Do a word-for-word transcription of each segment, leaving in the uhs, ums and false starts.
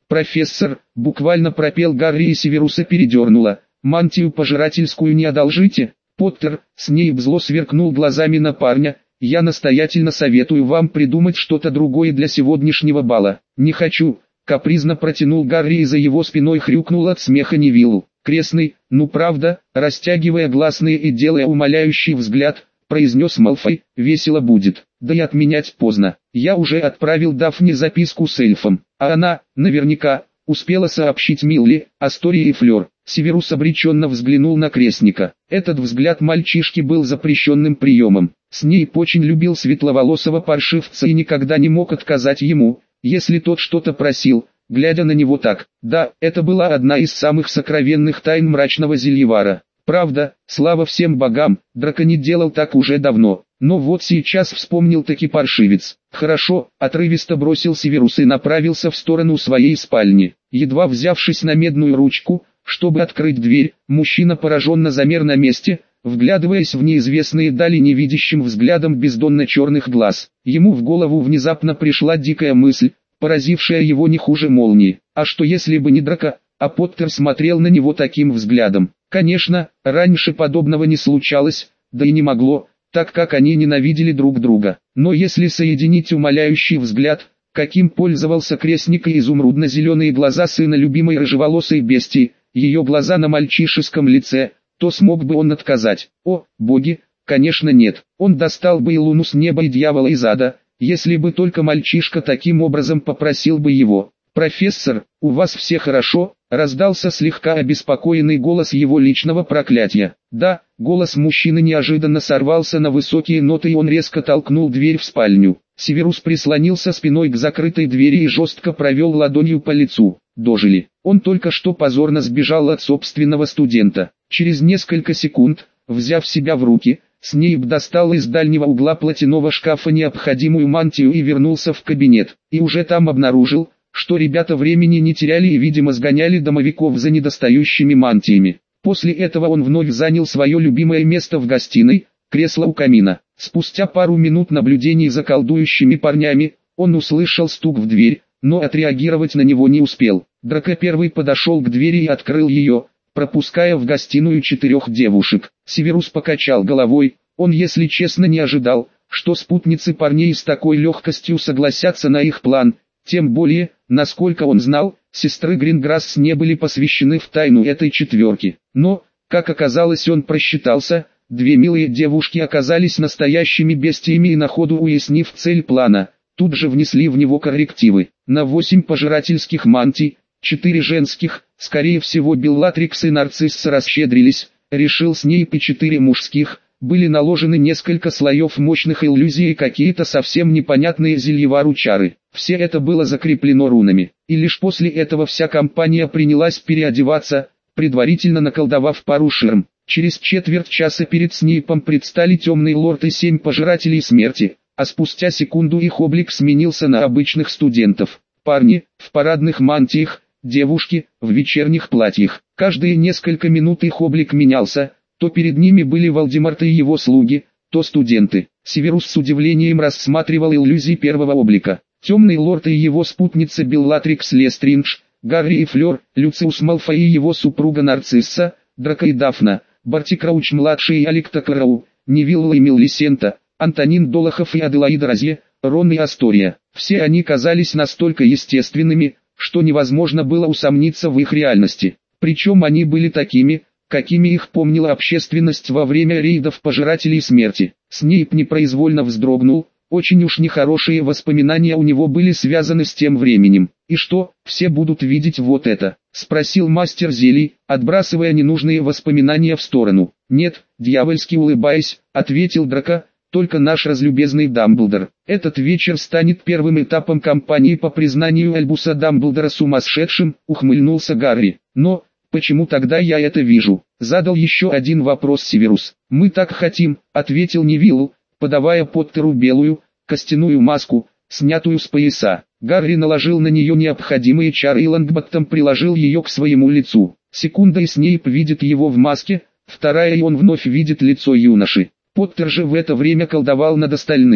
профессор!» — буквально пропел Гарри, и Северуса передернуло. «Мантию пожирательскую не одолжите?» «Поттер!» — Снейп зло сверкнул глазами на парня. «Я настоятельно советую вам придумать что-то другое для сегодняшнего бала». «Не хочу!» — капризно протянул Гарри, и за его спиной хрюкнул от смеха Невиллу. «Крестный, ну правда?» — растягивая гласные и делая умоляющий взгляд, произнес Малфой. «Весело будет. Да и отменять поздно. Я уже отправил Дафне записку с эльфом, а она, наверняка, успела сообщить Милли, Астории и Флёр». Северус обреченно взглянул на крестника. Этот взгляд мальчишки был запрещенным приемом. Снейп очень любил светловолосого паршивца и никогда не мог отказать ему, если тот что-то просил, глядя на него так. Да, это была одна из самых сокровенных тайн мрачного зельевара. Правда, слава всем богам, Драко не делал так уже давно. Но вот сейчас вспомнил таки паршивец. «Хорошо», — отрывисто бросил Северус и направился в сторону своей спальни. Едва взявшись на медную ручку, чтобы открыть дверь, мужчина пораженно замер на месте, вглядываясь в неизвестные дали невидящим взглядом бездонно-черных глаз. Ему в голову внезапно пришла дикая мысль, поразившая его не хуже молнии. А что если бы не Драко, а Поттер смотрел на него таким взглядом? Конечно, раньше подобного не случалось, да и не могло, так как они ненавидели друг друга. Но если соединить умоляющий взгляд, каким пользовался крестник, и изумрудно-зеленые глаза сына любимой рыжеволосой бестии, ее глаза на мальчишеском лице, то смог бы он отказать? О, боги, конечно нет. Он достал бы и луну с неба, и дьявола из ада, если бы только мальчишка таким образом попросил бы его. «Профессор, у вас все хорошо?» — раздался слегка обеспокоенный голос его личного проклятия. Да, голос мужчины неожиданно сорвался на высокие ноты, и он резко толкнул дверь в спальню. Северус прислонился спиной к закрытой двери и жестко провел ладонью по лицу. Дожили. Он только что позорно сбежал от собственного студента. Через несколько секунд, взяв себя в руки, Снейп достал из дальнего угла платяного шкафа необходимую мантию и вернулся в кабинет. И уже там обнаружил, что ребята времени не теряли и, видимо, сгоняли домовиков за недостающими мантиями. После этого он вновь занял свое любимое место в гостиной, кресло у камина. Спустя пару минут наблюдений за колдующими парнями, он услышал стук в дверь, но отреагировать на него не успел. Драко первый подошел к двери и открыл ее, пропуская в гостиную четырех девушек. Северус покачал головой, он, если честно, не ожидал, что спутницы парней с такой легкостью согласятся на их план, тем более, насколько он знал, сестры Гринграсс не были посвящены в тайну этой четверки. Но, как оказалось, он просчитался, две милые девушки оказались настоящими бестиями и, на ходу уяснив цель плана, тут же внесли в него коррективы. На восемь пожирательских мантий, четыре женских, скорее всего Беллатрикс и Нарцисса расщедрились, решил Снейп, и четыре мужских, были наложены несколько слоев мощных иллюзий и какие-то совсем непонятные зельевару чары. Все это было закреплено рунами, и лишь после этого вся компания принялась переодеваться, предварительно наколдовав пару ширм. Через четверть часа перед Снейпом предстали Темный Лорд и семь пожирателей смерти, а спустя секунду их облик сменился на обычных студентов. Парни, в парадных мантиях, девушки, в вечерних платьях. Каждые несколько минут их облик менялся, то перед ними были Волдеморт и его слуги, то студенты. Северус с удивлением рассматривал иллюзии первого облика. Темный Лорд и его спутница Беллатрикс Лестриндж, Гарри и Флёр, Люциус Малфой и его супруга Нарцисса, Драко и Дафна, Барти Крауч-младший и Аликто Крау, Невилла и Мелисента, Антонин Долохов и Аделаида Розье, Рон и Астория. Все они казались настолько естественными, что невозможно было усомниться в их реальности. Причем они были такими, какими их помнила общественность во время рейдов пожирателей смерти. Снейп непроизвольно вздрогнул, очень уж нехорошие воспоминания у него были связаны с тем временем. «И что, все будут видеть вот это?» — спросил мастер зелий, отбрасывая ненужные воспоминания в сторону. «Нет», — дьявольски улыбаясь, ответил Драко, — «только наш разлюбезный Дамблдор. Этот вечер станет первым этапом кампании по признанию Альбуса Дамблдора сумасшедшим», — ухмыльнулся Гарри. «Но, почему тогда я это вижу?» — задал еще один вопрос Северус. «Мы так хотим», — ответил Невилл, подавая Поттеру белую, костяную маску, снятую с пояса. Гарри наложил на нее необходимые чары и Лонгботтом приложил ее к своему лицу. Секунда, и Снейп видит его в маске, вторая, и он вновь видит лицо юноши. Поттер же в это время колдовал над остальными.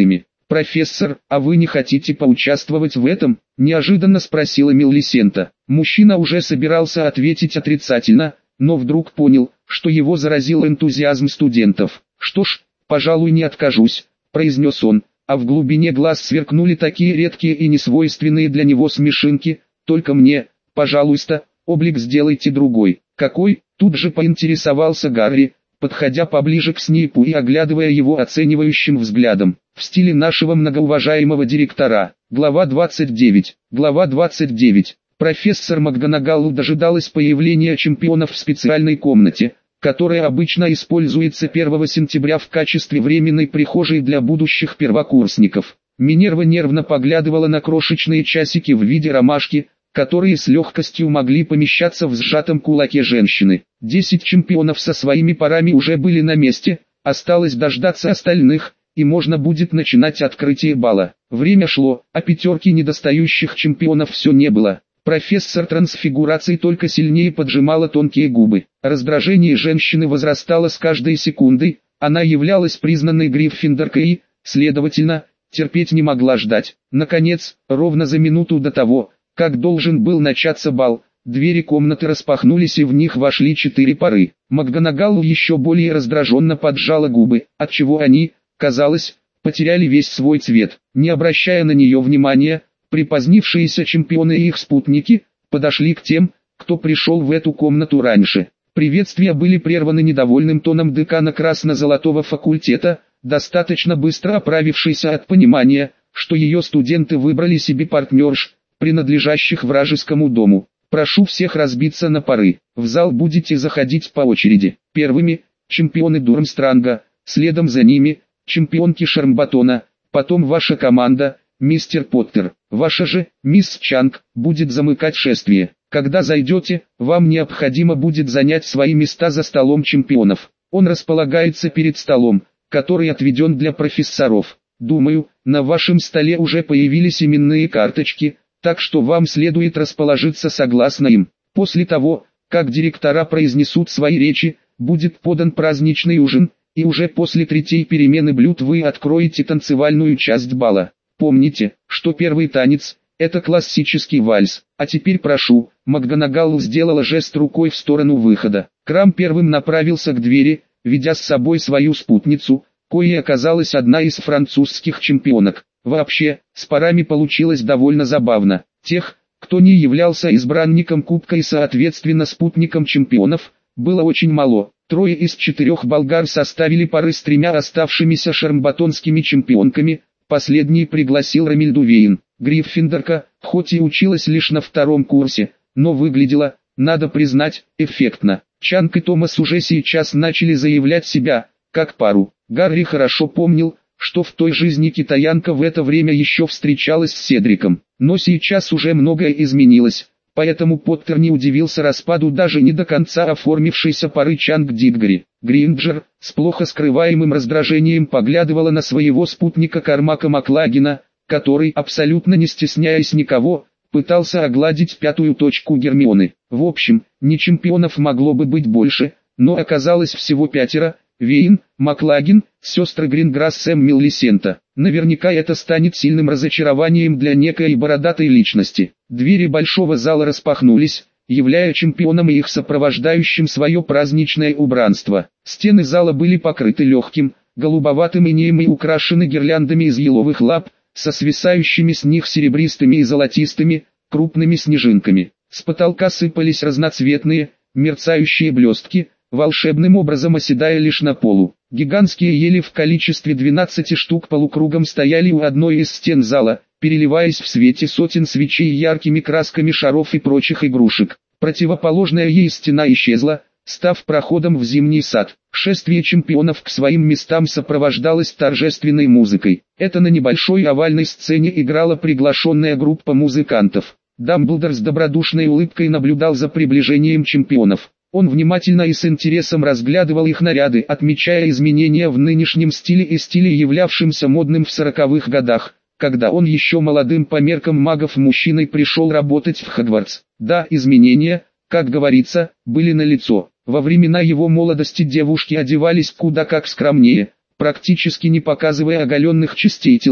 «Профессор, а вы не хотите поучаствовать в этом?» – неожиданно спросила Мелисента. Мужчина уже собирался ответить отрицательно, но вдруг понял, что его заразил энтузиазм студентов. «Что ж, пожалуй, не откажусь», – произнес он, а в глубине глаз сверкнули такие редкие и несвойственные для него смешинки. «Только мне, пожалуйста, облик сделайте другой». «Какой?» – тут же поинтересовался Гарри, подходя поближе к Снейпу и оглядывая его оценивающим взглядом. «В стиле нашего многоуважаемого директора». Глава двадцать девять. Глава двадцать девять. Профессор МакГонагалл дожидалась появления чемпионов в специальной комнате, которая обычно используется первого сентября в качестве временной прихожей для будущих первокурсников. Минерва нервно поглядывала на крошечные часики в виде ромашки, которые с легкостью могли помещаться в сжатом кулаке женщины. Десять чемпионов со своими парами уже были на месте, осталось дождаться остальных, и можно будет начинать открытие бала. Время шло, а пятерки недостающих чемпионов все не было. Профессор трансфигурации только сильнее поджимала тонкие губы. Раздражение женщины возрастало с каждой секундой, она являлась признанной Гриффиндоркой и, следовательно, терпеть не могла ждать. Наконец, ровно за минуту до того, как должен был начаться бал, двери комнаты распахнулись и в них вошли четыре пары. МакГонагалл еще более раздраженно поджала губы, отчего они, казалось, потеряли весь свой цвет. Не обращая на нее внимания, припозднившиеся чемпионы и их спутники подошли к тем, кто пришел в эту комнату раньше. Приветствия были прерваны недовольным тоном декана красно-золотого факультета, достаточно быстро оправившийся от понимания, что ее студенты выбрали себе партнерш, принадлежащих вражескому дому. «Прошу всех разбиться на пары. В зал будете заходить по очереди. Первыми – чемпионы Дурмстранга, следом за ними – чемпионки Шармбатона, потом ваша команда, мистер Поттер. Ваша же, мисс Чанг, будет замыкать шествие. Когда зайдете, вам необходимо будет занять свои места за столом чемпионов. Он располагается перед столом, который отведен для профессоров. Думаю, на вашем столе уже появились именные карточки, так что вам следует расположиться согласно им. После того, как директора произнесут свои речи, будет подан праздничный ужин, и уже после третьей перемены блюд вы откроете танцевальную часть бала. Помните, что первый танец – это классический вальс. А теперь прошу». МакГонагалл сделала жест рукой в сторону выхода. Крам первым направился к двери, ведя с собой свою спутницу, коей оказалась одна из французских чемпионок. Вообще, с парами получилось довольно забавно. Тех, кто не являлся избранником кубка и соответственно спутником чемпионов, было очень мало. Трое из четырех болгар составили пары с тремя оставшимися шармбатонскими чемпионками, последний пригласил Ромильду Вейн. Гриффиндорка, хоть и училась лишь на втором курсе, но выглядела, надо признать, эффектно. Чанг и Томас уже сейчас начали заявлять себя, как пару. Гарри хорошо помнил, что в той жизни китаянка в это время еще встречалась с Седриком. Но сейчас уже многое изменилось, поэтому Поттер не удивился распаду даже не до конца оформившейся пары Чанг-Дитгари. Гринджер, с плохо скрываемым раздражением поглядывала на своего спутника Кармака Маклагина, который, абсолютно не стесняясь никого, пытался огладить пятую точку Гермионы. В общем, не чемпионов могло бы быть больше, но оказалось всего пятеро: Вейн, Маклагин, сестры Гринграсс, Сэм, Мелисента. Наверняка это станет сильным разочарованием для некой бородатой личности. Двери большого зала распахнулись, являя чемпионам и их сопровождающим свое праздничное убранство. Стены зала были покрыты легким, голубоватым инеем и украшены гирляндами из еловых лап, со свисающими с них серебристыми и золотистыми, крупными снежинками. С потолка сыпались разноцветные, мерцающие блестки, волшебным образом оседая лишь на полу. Гигантские ели в количестве двенадцати штук полукругом стояли у одной из стен зала, переливаясь в свете сотен свечей яркими красками шаров и прочих игрушек. Противоположная ей стена исчезла, став проходом в зимний сад. Шествие чемпионов к своим местам сопровождалось торжественной музыкой. Это на небольшой овальной сцене играла приглашенная группа музыкантов. Дамблдор с добродушной улыбкой наблюдал за приближением чемпионов. Он внимательно и с интересом разглядывал их наряды, отмечая изменения в нынешнем стиле и стиле, являвшемся модным в сороковых годах, когда он еще молодым по меркам магов мужчиной пришел работать в Хогвартс. Да, изменения, как говорится, были налицо. Во времена его молодости девушки одевались куда как скромнее, практически не показывая оголенных частей тела,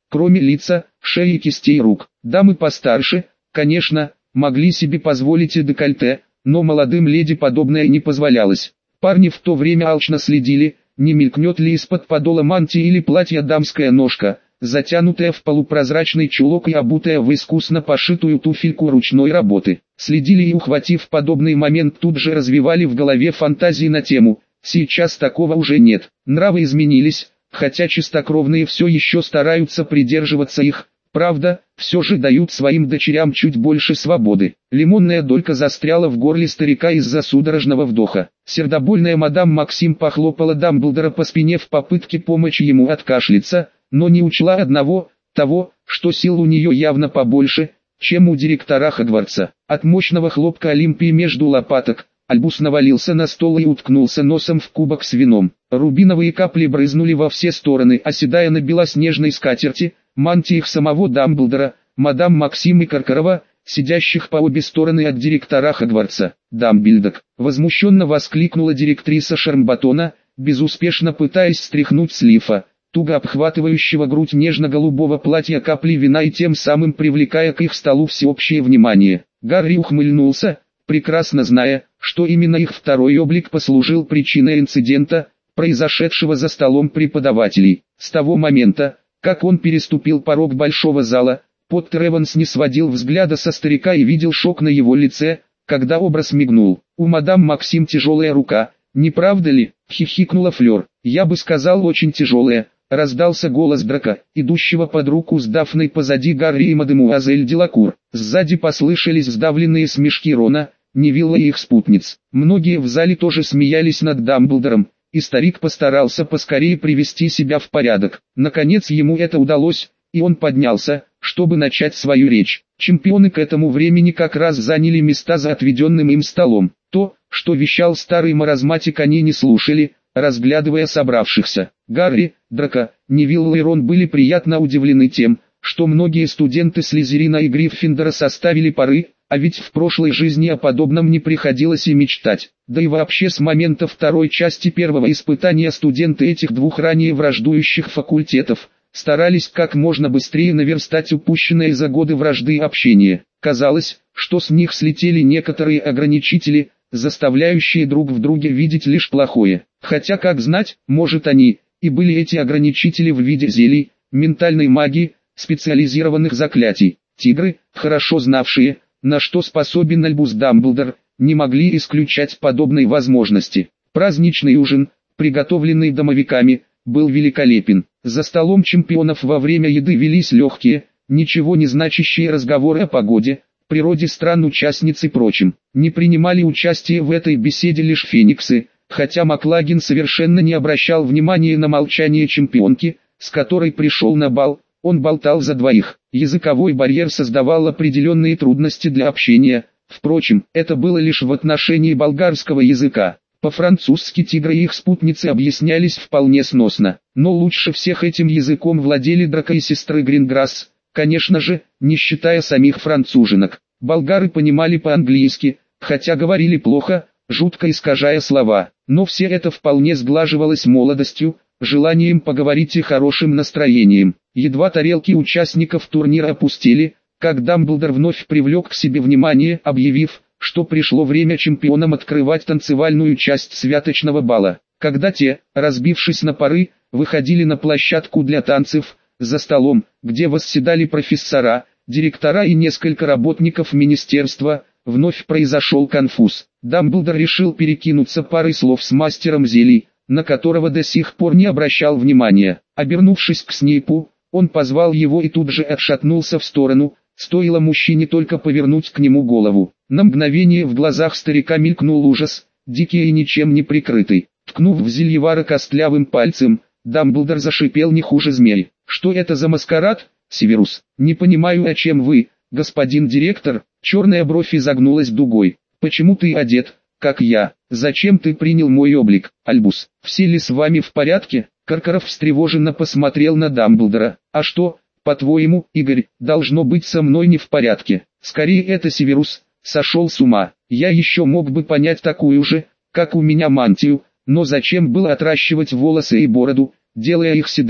кроме лица, шеи и кистей рук. Дамы постарше, конечно, могли себе позволить и декольте, но молодым леди подобное не позволялось. Парни в то время алчно следили, не мелькнет ли из-под подола мантии или платья дамская ножка, затянутая в полупрозрачный чулок и обутая в искусно пошитую туфельку ручной работы. Следили и, ухватив подобный момент, тут же развивали в голове фантазии на тему. Сейчас такого уже нет. Нравы изменились, хотя чистокровные все еще стараются придерживаться их. Правда, все же дают своим дочерям чуть больше свободы. Лимонная долька застряла в горле старика из-за судорожного вдоха. Сердобольная мадам Максим похлопала Дамблдора по спине в попытке помочь ему откашляться, но не учла одного, того, что сил у нее явно побольше, чем у директора Хогвартса. От мощного хлопка Олимпии между лопаток, Альбус навалился на стол и уткнулся носом в кубок с вином. Рубиновые капли брызнули во все стороны, оседая на белоснежной скатерти, мантиях самого Дамблдора, мадам Максим и Каркарова, сидящих по обе стороны от директора Хогвартса. «Дамблдок!» — возмущенно воскликнула директриса Шармбатона, безуспешно пытаясь стряхнуть с лифа, туго обхватывающего грудь нежно-голубого платья, капли вина и тем самым привлекая к их столу всеобщее внимание. Гарри ухмыльнулся, прекрасно зная, что именно их второй облик послужил причиной инцидента, произошедшего за столом преподавателей. С того момента, как он переступил порог большого зала, Поттер Эванс не сводил взгляда со старика и видел шок на его лице, когда образ мигнул. «У мадам Максим тяжелая рука, не правда ли?» — хихикнула Флёр. «Я бы сказал, очень тяжелая», — раздался голос Драка, идущего под руку с Дафной позади Гарри и мадемуазель Делакур. Сзади послышались сдавленные смешки Рона, Невилла и их спутниц. Многие в зале тоже смеялись над Дамблдором, и старик постарался поскорее привести себя в порядок. Наконец ему это удалось, и он поднялся, чтобы начать свою речь. Чемпионы к этому времени как раз заняли места за отведенным им столом. То, что вещал старый маразматик, они не слушали, разглядывая собравшихся. Гарри, Драко, Невилл и Рон были приятно удивлены тем, что многие студенты Слизерина и Гриффиндора составили пары, а ведь в прошлой жизни о подобном не приходилось и мечтать. Да и вообще с момента второй части первого испытания студенты этих двух ранее враждующих факультетов старались как можно быстрее наверстать упущенное за годы вражды и общения. Казалось, что с них слетели некоторые ограничители, заставляющие друг в друге видеть лишь плохое. Хотя как знать, может они, и были эти ограничители в виде зелий, ментальной магии, специализированных заклятий. Тигры, хорошо знавшие, на что способен Альбус Дамблдор, не могли исключать подобной возможности. Праздничный ужин, приготовленный домовиками, был великолепен. За столом чемпионов во время еды велись легкие, ничего не значащие разговоры о погоде, природе стран участниц и прочем. Не принимали участие в этой беседе лишь фениксы, хотя Маклагин совершенно не обращал внимания на молчание чемпионки, с которой пришел на бал. Он болтал за двоих. Языковой барьер создавал определенные трудности для общения, впрочем, это было лишь в отношении болгарского языка. По-французски Тигры и их спутницы объяснялись вполне сносно, но лучше всех этим языком владели Драко и сестры Гринграсс, конечно же, не считая самих француженок. Болгары понимали по-английски, хотя говорили плохо, жутко искажая слова, но все это вполне сглаживалось молодостью, желанием поговорить и хорошим настроением. Едва тарелки участников турнира опустили, как Дамблдор вновь привлек к себе внимание, объявив, что пришло время чемпионам открывать танцевальную часть святочного бала. Когда те, разбившись на пары, выходили на площадку для танцев, за столом, где восседали профессора, директора и несколько работников министерства, вновь произошел конфуз. Дамблдор решил перекинуться парой слов с мастером зелий, на которого до сих пор не обращал внимания. Обернувшись к Снейпу, он позвал его и тут же отшатнулся в сторону, стоило мужчине только повернуть к нему голову. На мгновение в глазах старика мелькнул ужас, дикий и ничем не прикрытый. Ткнув в Зельевара костлявым пальцем, Дамблдор зашипел не хуже змей. «Что это за маскарад, Северус? Не понимаю, о чем вы, господин директор?» Черная бровь изогнулась дугой. «Почему ты одет, как я? Зачем ты принял мой облик, Альбус? Все ли с вами в порядке?» Каркаров встревоженно посмотрел на Дамблдора. «А что, по-твоему, Игорь, должно быть со мной не в порядке? Скорее это Северус сошел с ума. Я еще мог бы понять такую же, как у меня мантию, но зачем было отращивать волосы и бороду, делая их седыми?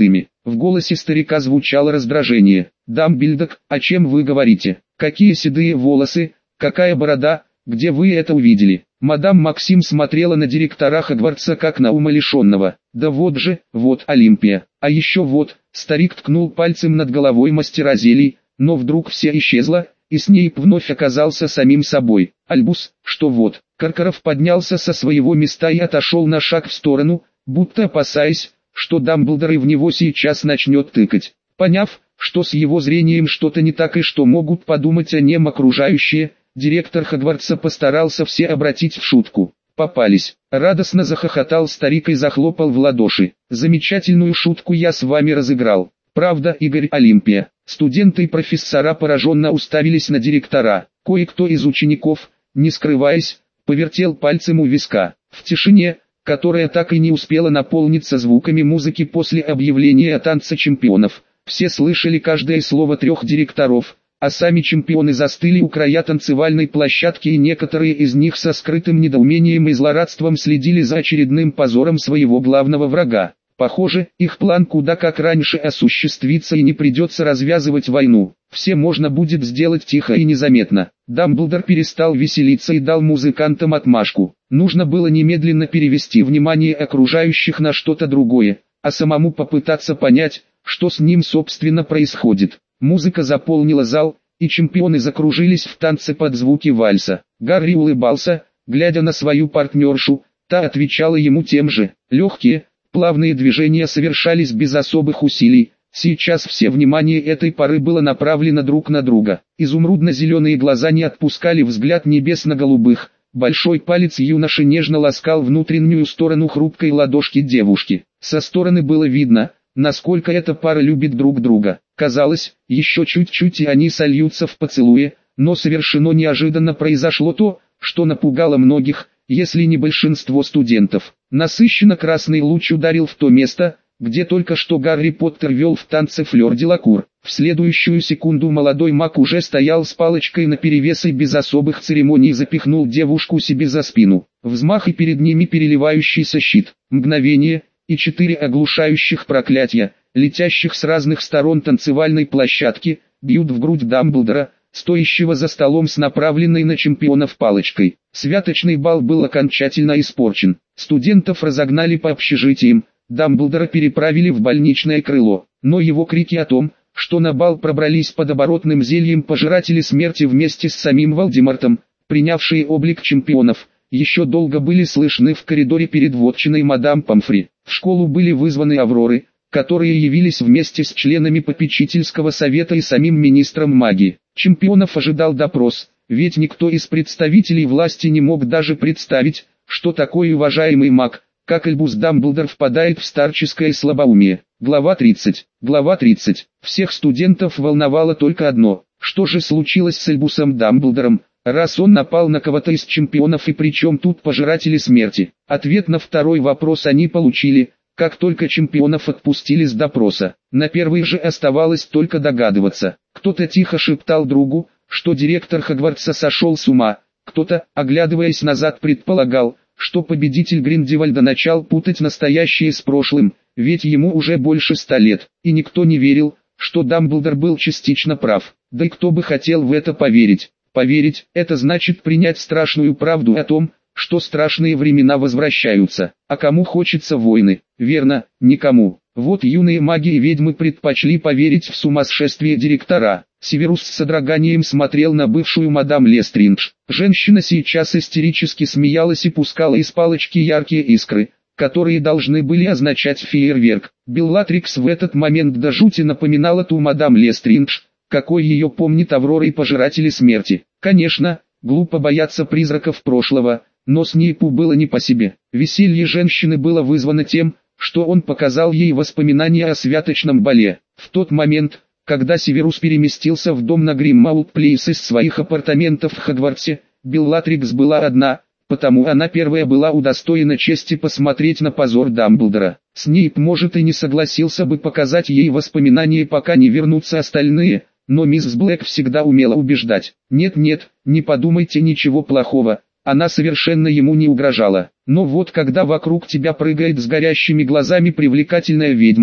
В голосе старика звучало раздражение. «Дамблдор, о чем вы говорите? Какие седые волосы, какая борода, где вы это увидели?» Мадам Максим смотрела на директора Хогвартса как на умалишенного. «Да вот же, вот Олимпия, а еще вот», старик ткнул пальцем над головой мастера зелий, но вдруг все исчезло, и Снейп вновь оказался самим собой. «Альбус, что вот?» Каркаров поднялся со своего места и отошел на шаг в сторону, будто опасаясь, что Дамблдор и в него сейчас начнет тыкать. Поняв, что с его зрением что-то не так и что могут подумать о нем окружающие, директор Хогвартса постарался все обратить в шутку. «Попались!» Радостно захохотал старик и захлопал в ладоши. «Замечательную шутку я с вами разыграл. Правда, Игорь?» Олимпия. Студенты и профессора пораженно уставились на директора. Кое-кто из учеников, не скрываясь, повертел пальцем у виска. В тишине, которая так и не успела наполниться звуками музыки после объявления о танце чемпионов, все слышали каждое слово трех директоров, а сами чемпионы застыли у края танцевальной площадки, и некоторые из них со скрытым недоумением и злорадством следили за очередным позором своего главного врага. Похоже, их план куда как раньше осуществится и не придется развязывать войну. Все можно будет сделать тихо и незаметно. Дамблдор перестал веселиться и дал музыкантам отмашку. Нужно было немедленно перевести внимание окружающих на что-то другое, а самому попытаться понять, что с ним собственно происходит. Музыка заполнила зал, и чемпионы закружились в танце под звуки вальса. Гарри улыбался, глядя на свою партнершу, та отвечала ему тем же. Легкие, плавные движения совершались без особых усилий. Сейчас все внимание этой поры было направлено друг на друга. Изумрудно-зеленые глаза не отпускали взгляд небесно-голубых. Большой палец юноши нежно ласкал внутреннюю сторону хрупкой ладошки девушки. Со стороны было видно, насколько эта пара любит друг друга. Казалось, еще чуть-чуть и они сольются в поцелуе, но совершенно неожиданно произошло то, что напугало многих, если не большинство студентов. Насыщенно красный луч ударил в то место, где только что Гарри Поттер вел в танце Флёр-де-Лакур. В следующую секунду молодой маг уже стоял с палочкой наперевес и без особых церемоний запихнул девушку себе за спину. Взмах и перед ними переливающийся щит. Мгновение, и четыре оглушающих проклятия, летящих с разных сторон танцевальной площадки, бьют в грудь Дамблдора, стоящего за столом с направленной на чемпионов палочкой. Святочный бал был окончательно испорчен. Студентов разогнали по общежитиям, Дамблдора переправили в больничное крыло, но его крики о том, что на бал пробрались под оборотным зельем пожиратели смерти вместе с самим Волдемортом, принявшие облик чемпионов, еще долго были слышны в коридоре перед вотчиной мадам Помфри. В школу были вызваны Авроры, которые явились вместе с членами попечительского совета и самим министром магии. Чемпионов ожидал допрос, ведь никто из представителей власти не мог даже представить, что такой уважаемый маг, как Альбус Дамблдор, впадает в старческое слабоумие. Глава тридцать. Глава тридцать. Всех студентов волновало только одно: что же случилось с Альбусом Дамблдором, раз он напал на кого-то из чемпионов, и причем тут пожиратели смерти? Ответ на второй вопрос они получили, как только чемпионов отпустили с допроса. На первый же оставалось только догадываться. Кто-то тихо шептал другу, что директор Хогвартса сошел с ума, кто-то, оглядываясь назад, предполагал, что победитель Гриндевальда начал путать настоящее с прошлым, ведь ему уже больше ста лет, и никто не верил, что Дамблдор был частично прав. Да и кто бы хотел в это поверить? Поверить – это значит принять страшную правду о том, что страшные времена возвращаются. А кому хочется войны? Верно, никому. Вот юные маги и ведьмы предпочли поверить в сумасшествие директора. Северус с содроганием смотрел на бывшую мадам Лестридж. Женщина сейчас истерически смеялась и пускала из палочки яркие искры, которые должны были означать фейерверк. Беллатрикс в этот момент до жути напоминала ту мадам Лестридж, какой ее помнит Аврора и пожиратели смерти. Конечно, глупо бояться призраков прошлого, но Снейпу было не по себе. Веселье женщины было вызвано тем, что он показал ей воспоминания о святочном бале. В тот момент, когда Северус переместился в дом на Гриммаут-Плейс из своих апартаментов в Хогвартсе, Беллатрикс была одна, потому она первая была удостоена чести посмотреть на позор Дамблдора. Снейп, может, и не согласился бы показать ей воспоминания, пока не вернутся остальные, но мисс Блэк всегда умела убеждать. Нет-нет, не подумайте ничего плохого. Она совершенно ему не угрожала. Но вот когда вокруг тебя прыгает с горящими глазами привлекательная ведьма,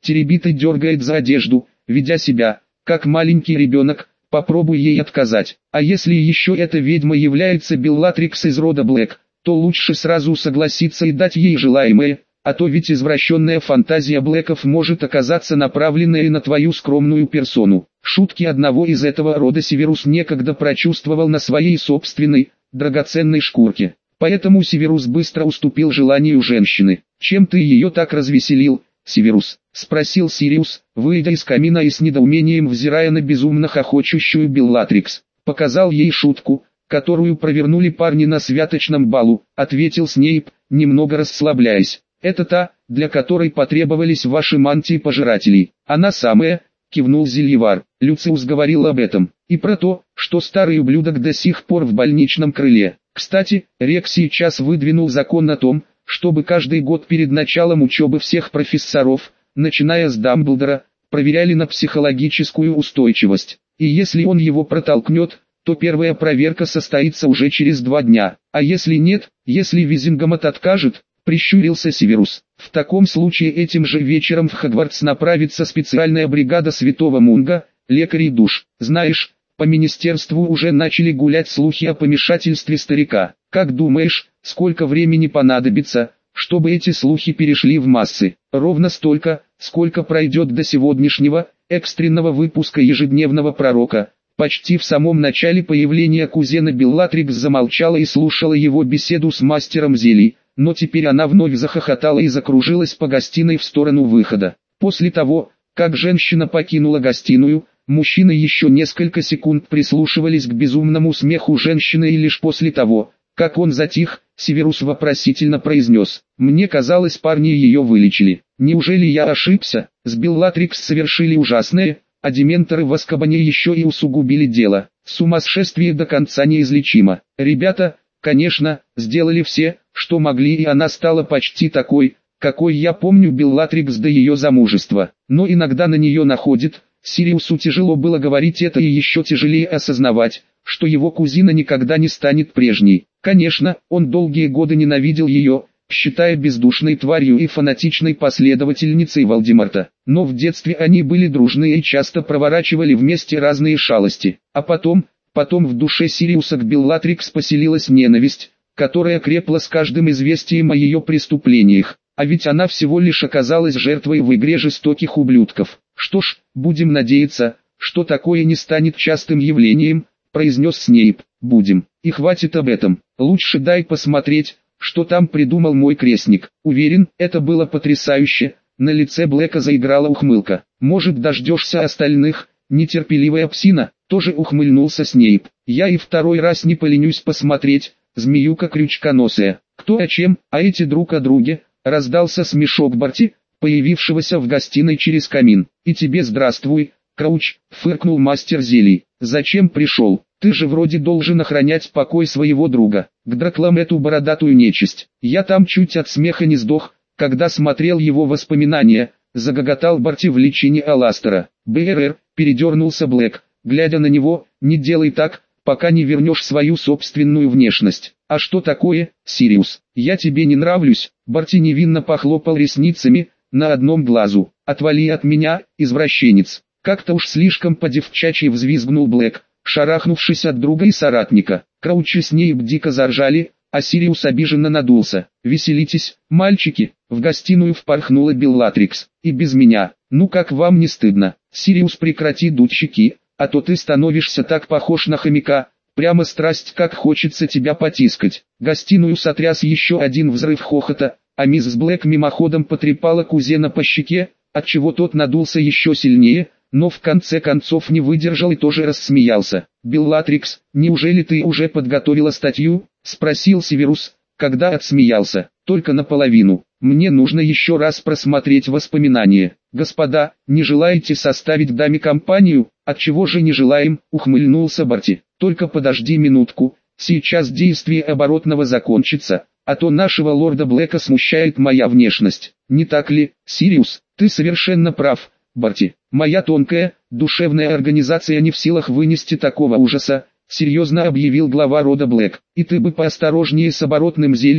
теребит и дергает за одежду, ведя себя, как маленький ребенок. Попробуй ей отказать. А если еще эта ведьма является Беллатрикс из рода Блэк, то лучше сразу согласиться и дать ей желаемое, а то ведь извращенная фантазия Блэков может оказаться направленной на твою скромную персону. Шутки одного из этого рода Северус некогда прочувствовал на своей собственной, драгоценной шкурке. Поэтому Северус быстро уступил желанию женщины. «Чем ты ее так развеселил, Северус?» — спросил Сириус, выйдя из камина и с недоумением взирая на безумно хохочущую Беллатрикс. «Показал ей шутку, которую провернули парни на святочном балу», — ответил Снейп, немного расслабляясь. «Это та, для которой потребовались ваши мантии пожирателей. Она самая», — кивнул Зельевар. Люциус говорил об этом, и про то, что старый ублюдок до сих пор в больничном крыле. Кстати, Рекс сейчас выдвинул закон о том, чтобы каждый год перед началом учебы всех профессоров, начиная с Дамблдора, проверяли на психологическую устойчивость. И если он его протолкнет, то первая проверка состоится уже через два дня. А если нет, если Визингамот откажет, прищурился Северус, в таком случае этим же вечером в Хогвартс направится специальная бригада Святого Мунга, лекарей душ. Знаешь, по министерству уже начали гулять слухи о помешательстве старика. Как думаешь, сколько времени понадобится, чтобы эти слухи перешли в массы? Ровно столько, сколько пройдет до сегодняшнего, экстренного выпуска ежедневного пророка. Почти в самом начале появления кузена Беллатрикс замолчала и слушала его беседу с мастером зелий, но теперь она вновь захохотала и закружилась по гостиной в сторону выхода. После того, как женщина покинула гостиную, мужчины еще несколько секунд прислушивались к безумному смеху женщины, и лишь после того, как он затих, Северус вопросительно произнес: «Мне казалось, парни ее вылечили. Неужели я ошибся? С Беллатрикс совершили ужасное, а дементоры в Азкабане еще и усугубили дело. Сумасшествие до конца неизлечимо. Ребята, конечно, сделали все, что могли, и она стала почти такой, какой я помню Беллатрикс до ее замужества. Но иногда на нее находит». Сириусу тяжело было говорить это и еще тяжелее осознавать, что его кузина никогда не станет прежней. Конечно, он долгие годы ненавидел ее, считая бездушной тварью и фанатичной последовательницей Волдеморта. Но в детстве они были дружны и часто проворачивали вместе разные шалости. А потом, потом в душе Сириуса к Беллатрикс поселилась ненависть, которая крепла с каждым известием о ее преступлениях. А ведь она всего лишь оказалась жертвой в игре жестоких ублюдков. «Что ж, будем надеяться, что такое не станет частым явлением», — произнес Снейп. «Будем. И хватит об этом. Лучше дай посмотреть, что там придумал мой крестник». Уверен, это было потрясающе. На лице Блэка заиграла ухмылка. «Может, дождешься остальных?» Нетерпеливая псина, тоже ухмыльнулся Снейп. «Я и второй раз не поленюсь посмотреть, змеюка крючконосая. Кто о чем, а эти друг о друге?» Раздался смешок Барти, появившегося в гостиной через камин. «И тебе здравствуй, Крауч», — фыркнул мастер зелий. «Зачем пришел? Ты же вроде должен охранять покой своего друга. К драклам эту бородатую нечисть. Я там чуть от смеха не сдох, когда смотрел его воспоминания», — загоготал Барти в личине Аластера. «БРР», — передернулся Блэк, глядя на него: «не делай так, пока не вернешь свою собственную внешность». «А что такое, Сириус? Я тебе не нравлюсь?» Барти невинно похлопал ресницами, на одном глазу. «Отвали от меня, извращенец!» Как-то уж слишком по-девчачьи взвизгнул Блэк, шарахнувшись от друга и соратника. Крауч и Снейп дико заржали, а Сириус обиженно надулся. «Веселитесь, мальчики!» В гостиную впорхнула Беллатрикс. «И без меня. Ну как вам не стыдно? Сириус, прекрати дуть щеки, а то ты становишься так похож на хомяка. Прямо страсть, как хочется тебя потискать». Гостиную сотряс еще один взрыв хохота, а мисс Блэк мимоходом потрепала кузена по щеке, отчего тот надулся еще сильнее, но в конце концов не выдержал и тоже рассмеялся. «Беллатрикс, неужели ты уже подготовила статью?» — спросил Северус, когда отсмеялся. «Только наполовину. Мне нужно еще раз просмотреть воспоминания». «Господа, не желаете составить даме компанию?» «Отчего же не желаем?» — ухмыльнулся Барти. «Только подожди минутку, сейчас действие оборотного закончится, а то нашего лорда Блэка смущает моя внешность. Не так ли, Сириус?» «Ты совершенно прав, Барти. Моя тонкая, душевная организация не в силах вынести такого ужаса», — серьезно объявил глава рода Блэк. «И ты бы поосторожнее с оборотным зельем,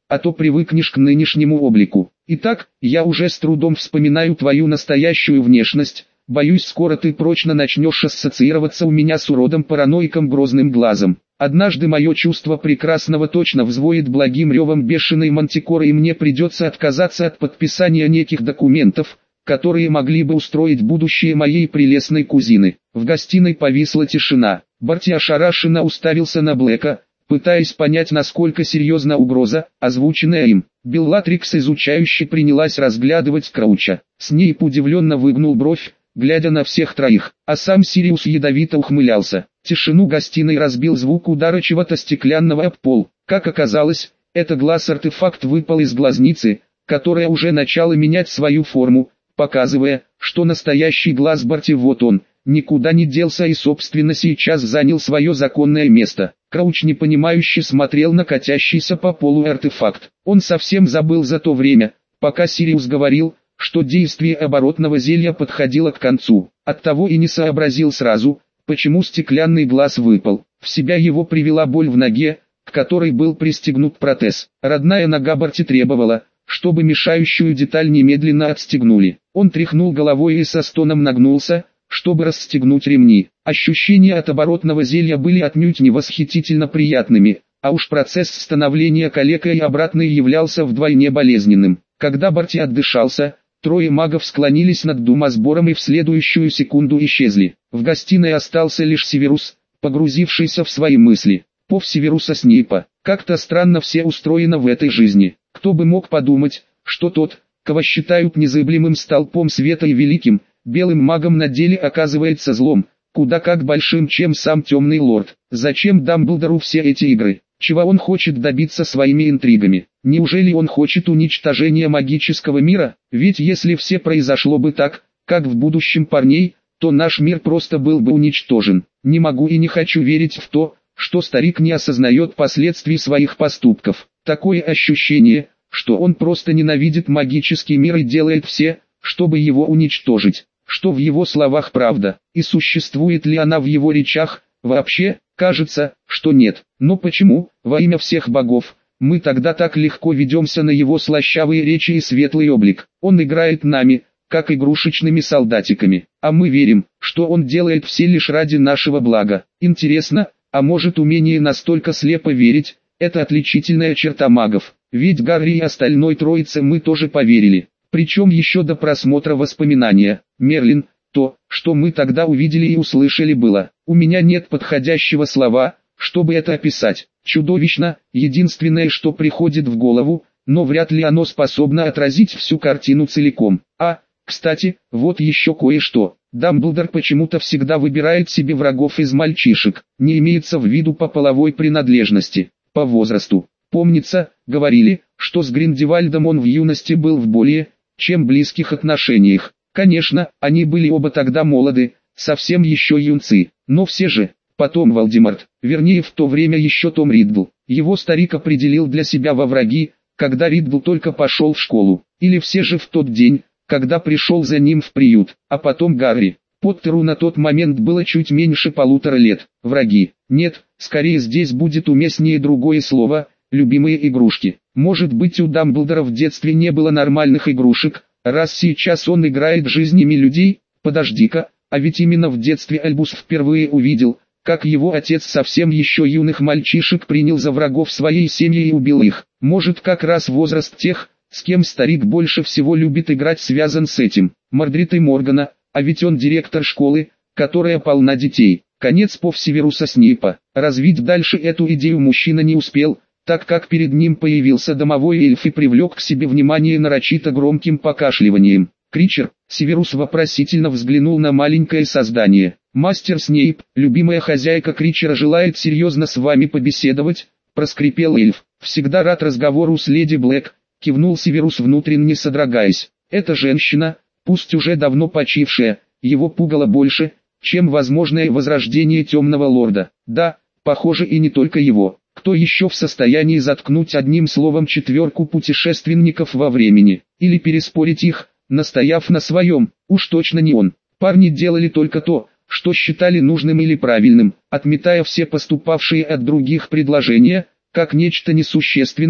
а то привыкнешь к нынешнему облику. Итак, я уже с трудом вспоминаю твою настоящую внешность. Боюсь, скоро ты прочно начнешь ассоциироваться у меня с уродом-параноиком Грозным Глазом. Однажды мое чувство прекрасного точно взвоет благим ревом бешеной мантикоры, и мне придется отказаться от подписания неких документов, которые могли бы устроить будущее моей прелестной кузины. В гостиной повисла тишина. Барти ошарашенно уставился на Блэка, пытаясь понять, насколько серьезна угроза, озвученная им. Беллатрикс изучающе принялась разглядывать Крауча. Снейп удивленно выгнул бровь, глядя на всех троих, а сам Сириус ядовито ухмылялся. Тишину гостиной разбил звук удара чего-то стеклянного об пол. Как оказалось, это глаз-артефакт выпал из глазницы, которая уже начала менять свою форму, показывая, что настоящий глаз Барти вот он, никуда не делся и собственно сейчас занял свое законное место. Крауч непонимающе смотрел на катящийся по полу артефакт. Он совсем забыл за то время, пока Сириус говорил, что действие оборотного зелья подходило к концу. Оттого и не сообразил сразу, почему стеклянный глаз выпал. В себя его привела боль в ноге, к которой был пристегнут протез. Родная нога Барти требовала, чтобы мешающую деталь немедленно отстегнули. Он тряхнул головой и со стоном нагнулся, чтобы расстегнуть ремни. Ощущения от оборотного зелья были отнюдь не восхитительно приятными, а уж процесс становления калекой и обратно являлся вдвойне болезненным. Когда Барти отдышался, трое магов склонились над думосбором и в следующую секунду исчезли. В гостиной остался лишь Северус, погрузившийся в свои мысли. Пов Северуса Снейпа. Как-то странно все устроено в этой жизни. Кто бы мог подумать, что тот, кого считают незыблемым столпом света и великим, белым магом на деле оказывается злом, куда как большим, чем сам Темный Лорд. Зачем Дамблдору все эти игры? Чего он хочет добиться своими интригами? Неужели он хочет уничтожения магического мира? Ведь если все произошло бы так, как в будущем парней, то наш мир просто был бы уничтожен. Не могу и не хочу верить в то, что старик не осознает последствий своих поступков. Такое ощущение, что он просто ненавидит магический мир и делает все, чтобы его уничтожить. Что в его словах правда, и существует ли она в его речах, вообще, кажется, что нет. Но почему, во имя всех богов, мы тогда так легко ведемся на его слащавые речи и светлый облик? Он играет нами, как игрушечными солдатиками, а мы верим, что он делает все лишь ради нашего блага. Интересно, а может, умение настолько слепо верить – это отличительная черта магов? Ведь Гарри и остальной троице мы тоже поверили. Причем еще до просмотра воспоминания. Мерлин, то, что мы тогда увидели и услышали, было. У меня нет подходящего слова, чтобы это описать. Чудовищно, единственное, что приходит в голову, но вряд ли оно способно отразить всю картину целиком. А, кстати, вот еще кое-что. Дамблдор почему-то всегда выбирает себе врагов из мальчишек, не имеется в виду по половой принадлежности, по возрасту. Помнится, говорили, что с Гриндевальдом он в юности был в более, чем близких отношениях. Конечно, они были оба тогда молоды, совсем еще юнцы, но все же, потом Волдеморт, вернее в то время еще Том Риддл, его старик определил для себя во враги, когда Риддл только пошел в школу, или все же в тот день, когда пришел за ним в приют, а потом Гарри. Поттеру на тот момент было чуть меньше полутора лет. Враги. Нет, скорее здесь будет уместнее другое слово – любимые игрушки. Может быть, у Дамблдора в детстве не было нормальных игрушек, раз сейчас он играет жизнями людей? Подожди-ка, а ведь именно в детстве Альбус впервые увидел, как его отец совсем еще юных мальчишек принял за врагов своей семьи и убил их. Может, как раз возраст тех, с кем старик больше всего любит играть, связан с этим. Мордрид и Моргана, а ведь он директор школы, которая полна детей. Конец Пов Северуса Снейпа. Развить дальше эту идею мужчина не успел, так как перед ним появился домовой эльф и привлек к себе внимание нарочито громким покашливанием. Кричер, Северус вопросительно взглянул на маленькое создание. «Мастер Снейп, любимая хозяйка Кричера желает серьезно с вами побеседовать», проскрипел эльф. «Всегда рад разговору с леди Блэк», кивнул Северус, внутренне содрогаясь. Эта женщина, пусть уже давно почившая, его пугало больше, чем возможное возрождение Темного Лорда. Да, похоже, и не только его. Кто еще в состоянии заткнуть одним словом четверку путешественников во времени, или переспорить их, настояв на своем? Уж точно не он. Парни делали только то, что считали нужным или правильным, отметая все поступавшие от других предложения, как нечто несущественное,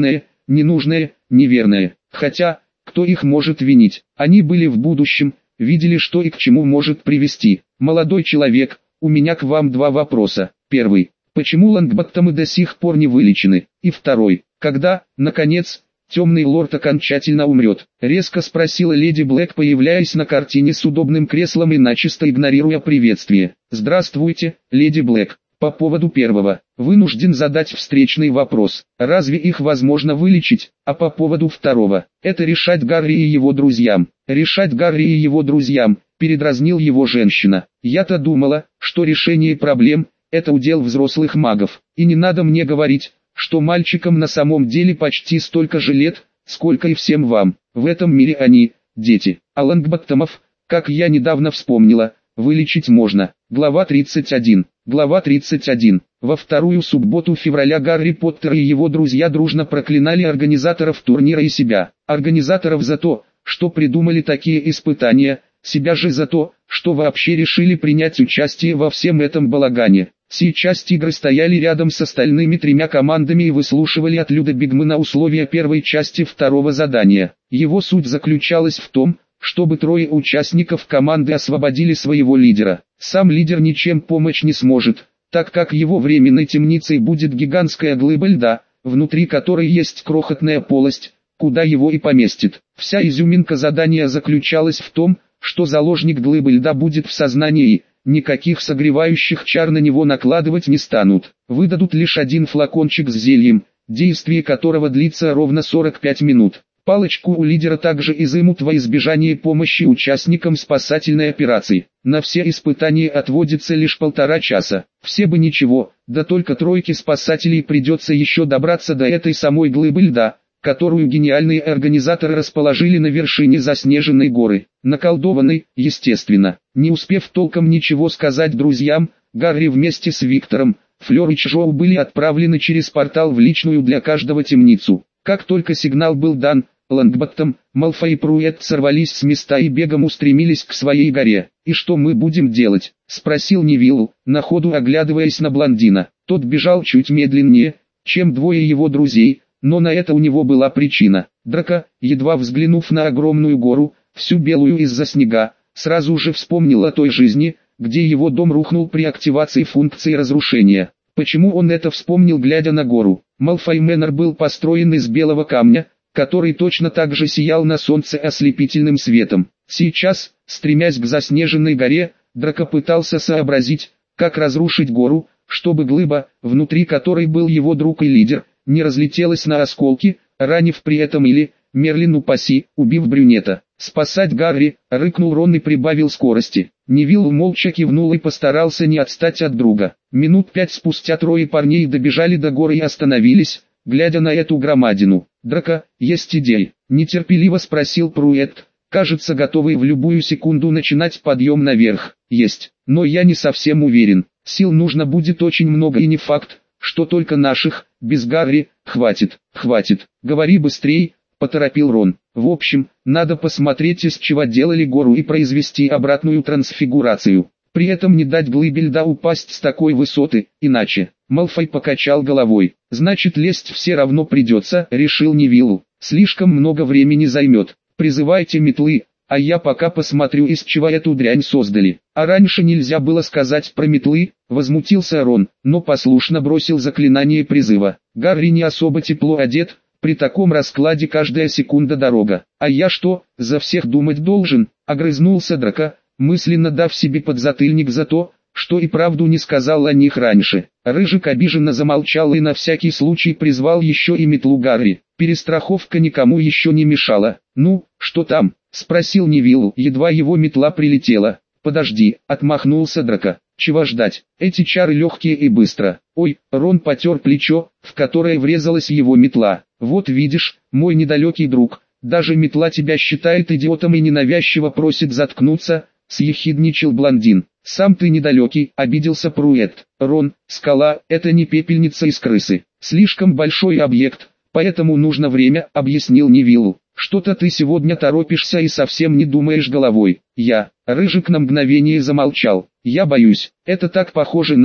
ненужное, неверное. Хотя, кто их может винить? Они были в будущем, видели, что и к чему может привести. Молодой человек, у меня к вам два вопроса. Первый. Почему Лонгботтомы до сих пор не вылечены? И второй. Когда, наконец, темный лорд окончательно умрет? Резко спросила леди Блэк, появляясь на картине с удобным креслом и начисто игнорируя приветствие. Здравствуйте, леди Блэк. По поводу первого, вынужден задать встречный вопрос. Разве их возможно вылечить? А по поводу второго, это решать Гарри и его друзьям. Решать Гарри и его друзьям, передразнил его женщина. Я-то думала, что решение проблем – это удел взрослых магов. И не надо мне говорить, что мальчикам на самом деле почти столько же лет, сколько и всем вам. В этом мире они – дети. А Лонгботтомов, как я недавно вспомнила, вылечить можно. Глава тридцать один. Глава тридцать один. Во вторую субботу февраля Гарри Поттер и его друзья дружно проклинали организаторов турнира и себя. Организаторов за то, что придумали такие испытания, себя же за то, что вообще решили принять участие во всем этом балагане. Сейчас тигры стояли рядом с остальными тремя командами и выслушивали от Люда Бигмана условия первой части второго задания. Его суть заключалась в том, чтобы трое участников команды освободили своего лидера. Сам лидер ничем помочь не сможет, так как его временной темницей будет гигантская глыба льда, внутри которой есть крохотная полость, куда его и поместит. Вся изюминка задания заключалась в том, что заложник глыбы льда будет в сознании и никаких согревающих чар на него накладывать не станут. Выдадут лишь один флакончик с зельем, действие которого длится ровно сорок пять минут. Палочку у лидера также изымут во избежание помощи участникам спасательной операции. На все испытания отводится лишь полтора часа. Все бы ничего, да только тройке спасателей придется еще добраться до этой самой глыбы льда, которую гениальные организаторы расположили на вершине заснеженной горы. Наколдованной, естественно. Не успев толком ничего сказать друзьям, Гарри вместе с Виктором, Флёр и Чжоу были отправлены через портал в личную для каждого темницу. Как только сигнал был дан, Лонгботтом, Малфой и Пруэтт сорвались с места и бегом устремились к своей горе. «И что мы будем делать?» – спросил Невилл, на ходу оглядываясь на блондина. Тот бежал чуть медленнее, чем двое его друзей, но на это у него была причина. Драко, едва взглянув на огромную гору, всю белую из-за снега, сразу же вспомнил о той жизни, где его дом рухнул при активации функции разрушения. Почему он это вспомнил, глядя на гору? Малфой Мэннер был построен из белого камня, который точно так же сиял на солнце ослепительным светом. Сейчас, стремясь к заснеженной горе, Драко пытался сообразить, как разрушить гору, чтобы глыба, внутри которой был его друг и лидер, не разлетелась на осколки, ранив при этом или, Мерлин упаси, убив брюнета. «Спасать Гарри!» — рыкнул Рон и прибавил скорости. Невилл молча кивнул и постарался не отстать от друга. Минут пять спустя трое парней добежали до горы и остановились, глядя на эту громадину. «Драко, есть идея?» — нетерпеливо спросил Пруэтт, кажется, готовый в любую секунду начинать подъем наверх. «Есть, но я не совсем уверен. Сил нужно будет очень много и не факт, что только наших, без Гарри, хватит, хватит. Говори быстрей», — поторопил Рон. «В общем, надо посмотреть, из чего делали гору и произвести обратную трансфигурацию. При этом не дать глыбе льда упасть с такой высоты, иначе...» Малфой покачал головой. «Значит, лезть все равно придется», — решил Невилл. «Слишком много времени займет. Призывайте метлы, а я пока посмотрю, из чего эту дрянь создали». «А раньше нельзя было сказать про метлы?» — возмутился Рон, но послушно бросил заклинание призыва. Гарри не особо тепло одет, при таком раскладе каждая секунда дорога. «А я что, за всех думать должен?» — огрызнулся Драко, мысленно дав себе подзатыльник за то, что и правду не сказал о них раньше. Рыжик обиженно замолчал и на всякий случай призвал еще и метлу Гарри. Перестраховка никому еще не мешала. «Ну, что там?» — спросил Невилл, едва его метла прилетела. «Подожди», — отмахнулся Драко. «Чего ждать? Эти чары легкие и быстро». «Ой», — Рон потер плечо, в которое врезалась его метла. «Вот видишь, мой недалекий друг, даже метла тебя считает идиотом и ненавязчиво просит заткнуться», — съехидничал блондин. «Сам ты недалекий», — обиделся Пруэтт. «Рон, скала — это не пепельница из крысы. Слишком большой объект, поэтому нужно время», — объяснил Невилл. «Что-то ты сегодня торопишься и совсем не думаешь головой». «Я...» — Рыжик на мгновение замолчал. «Я боюсь, это так похоже на...»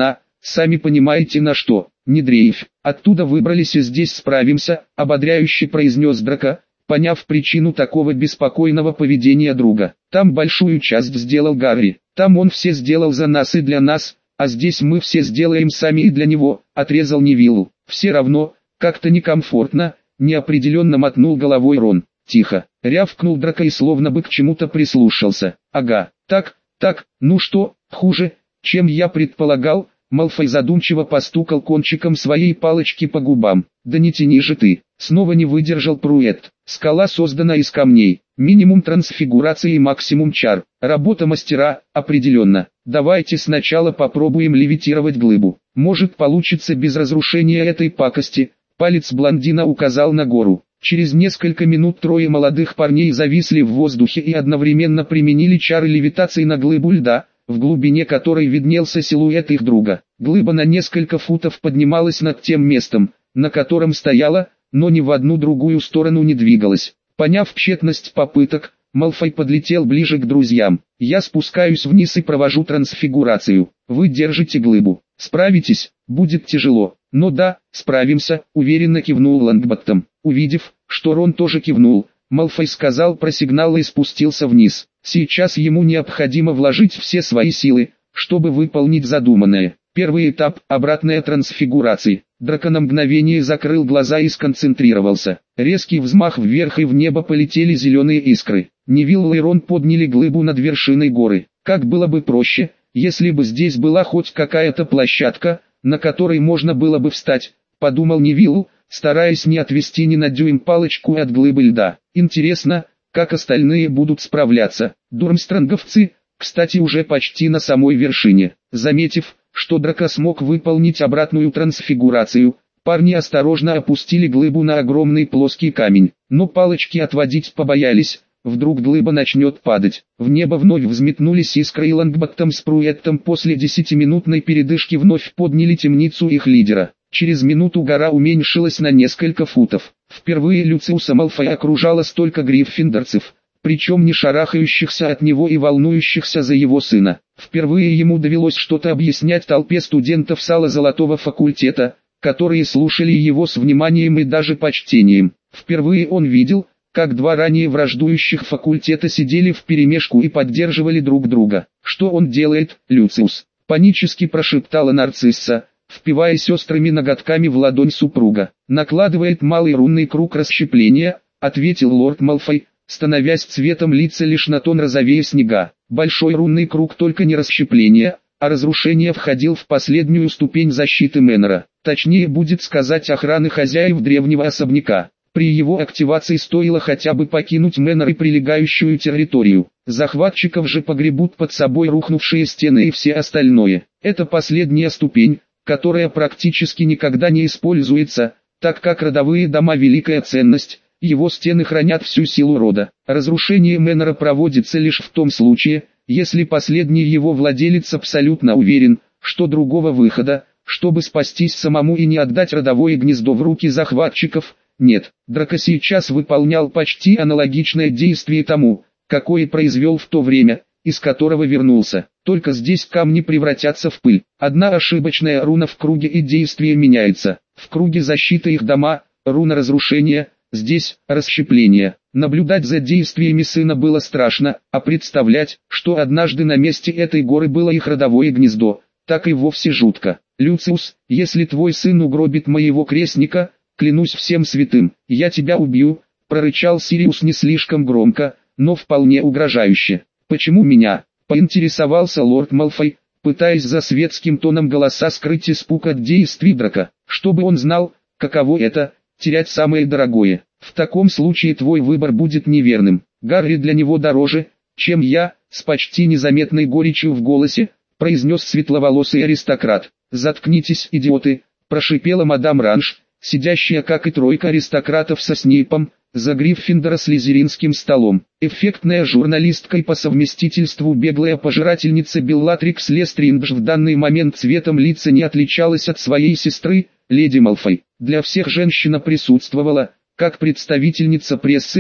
сами понимаете на что, не дрейфь, оттуда выбрались и здесь справимся, ободряюще произнес Драко, поняв причину такого беспокойного поведения друга. Там большую часть сделал Гарри, там он все сделал за нас и для нас, а здесь мы все сделаем сами и для него, отрезал Невиллу. Все равно, как-то некомфортно, неопределенно мотнул головой Рон. Тихо, рявкнул Драко и словно бы к чему-то прислушался. Ага, так, так, ну что, хуже, чем я предполагал. Малфой задумчиво постукал кончиком своей палочки по губам. Да не тяни же ты, снова не выдержал Пруэтт. Скала создана из камней, минимум трансфигурации и максимум чар. Работа мастера, определенно. Давайте сначала попробуем левитировать глыбу. Может получится без разрушения этой пакости. Палец блондина указал на гору. Через несколько минут трое молодых парней зависли в воздухе и одновременно применили чары левитации на глыбу льда, в глубине которой виднелся силуэт их друга. Глыба на несколько футов поднималась над тем местом, на котором стояла, но ни в одну другую сторону не двигалась. Поняв тщетность попыток, Малфой подлетел ближе к друзьям. «Я спускаюсь вниз и провожу трансфигурацию. Вы держите глыбу. Справитесь, будет тяжело. Но да, справимся», — уверенно кивнул Лонгботтом. Увидев, что Рон тоже кивнул, Малфой сказал про сигнал и спустился вниз. Сейчас ему необходимо вложить все свои силы, чтобы выполнить задуманное. Первый этап – обратная трансфигурация. Драко на мгновение закрыл глаза и сконцентрировался. Резкий взмах вверх, и в небо полетели зеленые искры. Невилл и Рон подняли глыбу над вершиной горы. Как было бы проще, если бы здесь была хоть какая-то площадка, на которой можно было бы встать, подумал Невилл, стараясь не отвести ни на дюйм палочку от глыбы льда. Интересно, как остальные будут справляться. Дурмстронговцы, кстати, уже почти на самой вершине. Заметив, что Драко смог выполнить обратную трансфигурацию, парни осторожно опустили глыбу на огромный плоский камень. Но палочки отводить побоялись, вдруг глыба начнет падать. В небо вновь взметнулись искры, и Лонгботтом с Пруэттом после десятиминутной передышки вновь подняли темницу их лидера. Через минуту гора уменьшилась на несколько футов. Впервые Люциуса Малфоя окружало столько гриффиндорцев, причем не шарахающихся от него и волнующихся за его сына. Впервые ему довелось что-то объяснять толпе студентов сала Золотого факультета, которые слушали его с вниманием и даже почтением. Впервые он видел, как два ранее враждующих факультета сидели вперемешку и поддерживали друг друга. «Что он делает, Люциус?» — панически прошептала Нарцисса, впиваясь острыми ноготками в ладонь супруга. «Накладывает малый рунный круг расщепления», — ответил лорд Малфой, становясь цветом лица лишь на тон розовее снега. Большой рунный круг только не расщепление, а разрушение входил в последнюю ступень защиты Мэннера. Точнее будет сказать, охраны хозяев древнего особняка. При его активации стоило хотя бы покинуть Мэннер и прилегающую территорию. Захватчиков же погребут под собой рухнувшие стены и все остальное. Это последняя ступень, которая практически никогда не используется, так как родовые дома — великая ценность, его стены хранят всю силу рода. Разрушение Мэннера проводится лишь в том случае, если последний его владелец абсолютно уверен, что другого выхода, чтобы спастись самому и не отдать родовое гнездо в руки захватчиков, нет. Драко сейчас выполнял почти аналогичное действие тому, какое произвел в то время, из которого вернулся. Только здесь камни превратятся в пыль. Одна ошибочная руна в круге и действие меняется. В круге защиты их дома, руна разрушения, здесь расщепление. Наблюдать за действиями сына было страшно, а представлять, что однажды на месте этой горы было их родовое гнездо, так и вовсе жутко. «Люциус, если твой сын угробит моего крестника, клянусь всем святым, я тебя убью», — прорычал Сириус не слишком громко, но вполне угрожающе. «Почему меня?» — поинтересовался лорд Малфой, пытаясь за светским тоном голоса скрыть испуг от действий Драко, чтобы он знал, каково это — терять самое дорогое. «В таком случае твой выбор будет неверным. Гарри для него дороже, чем я», — с почти незаметной горечью в голосе произнес светловолосый аристократ. «Заткнитесь, идиоты», — прошипела мадам Ранж, сидящая как и тройка аристократов со Снейпом, за Гриффиндора-слизеринским столом. Эффектная журналистка и по совместительству беглая пожирательница Беллатрикс Лестриндж в данный момент цветом лица не отличалась от своей сестры, леди Малфой. Для всех женщина присутствовала, как представительница прессы,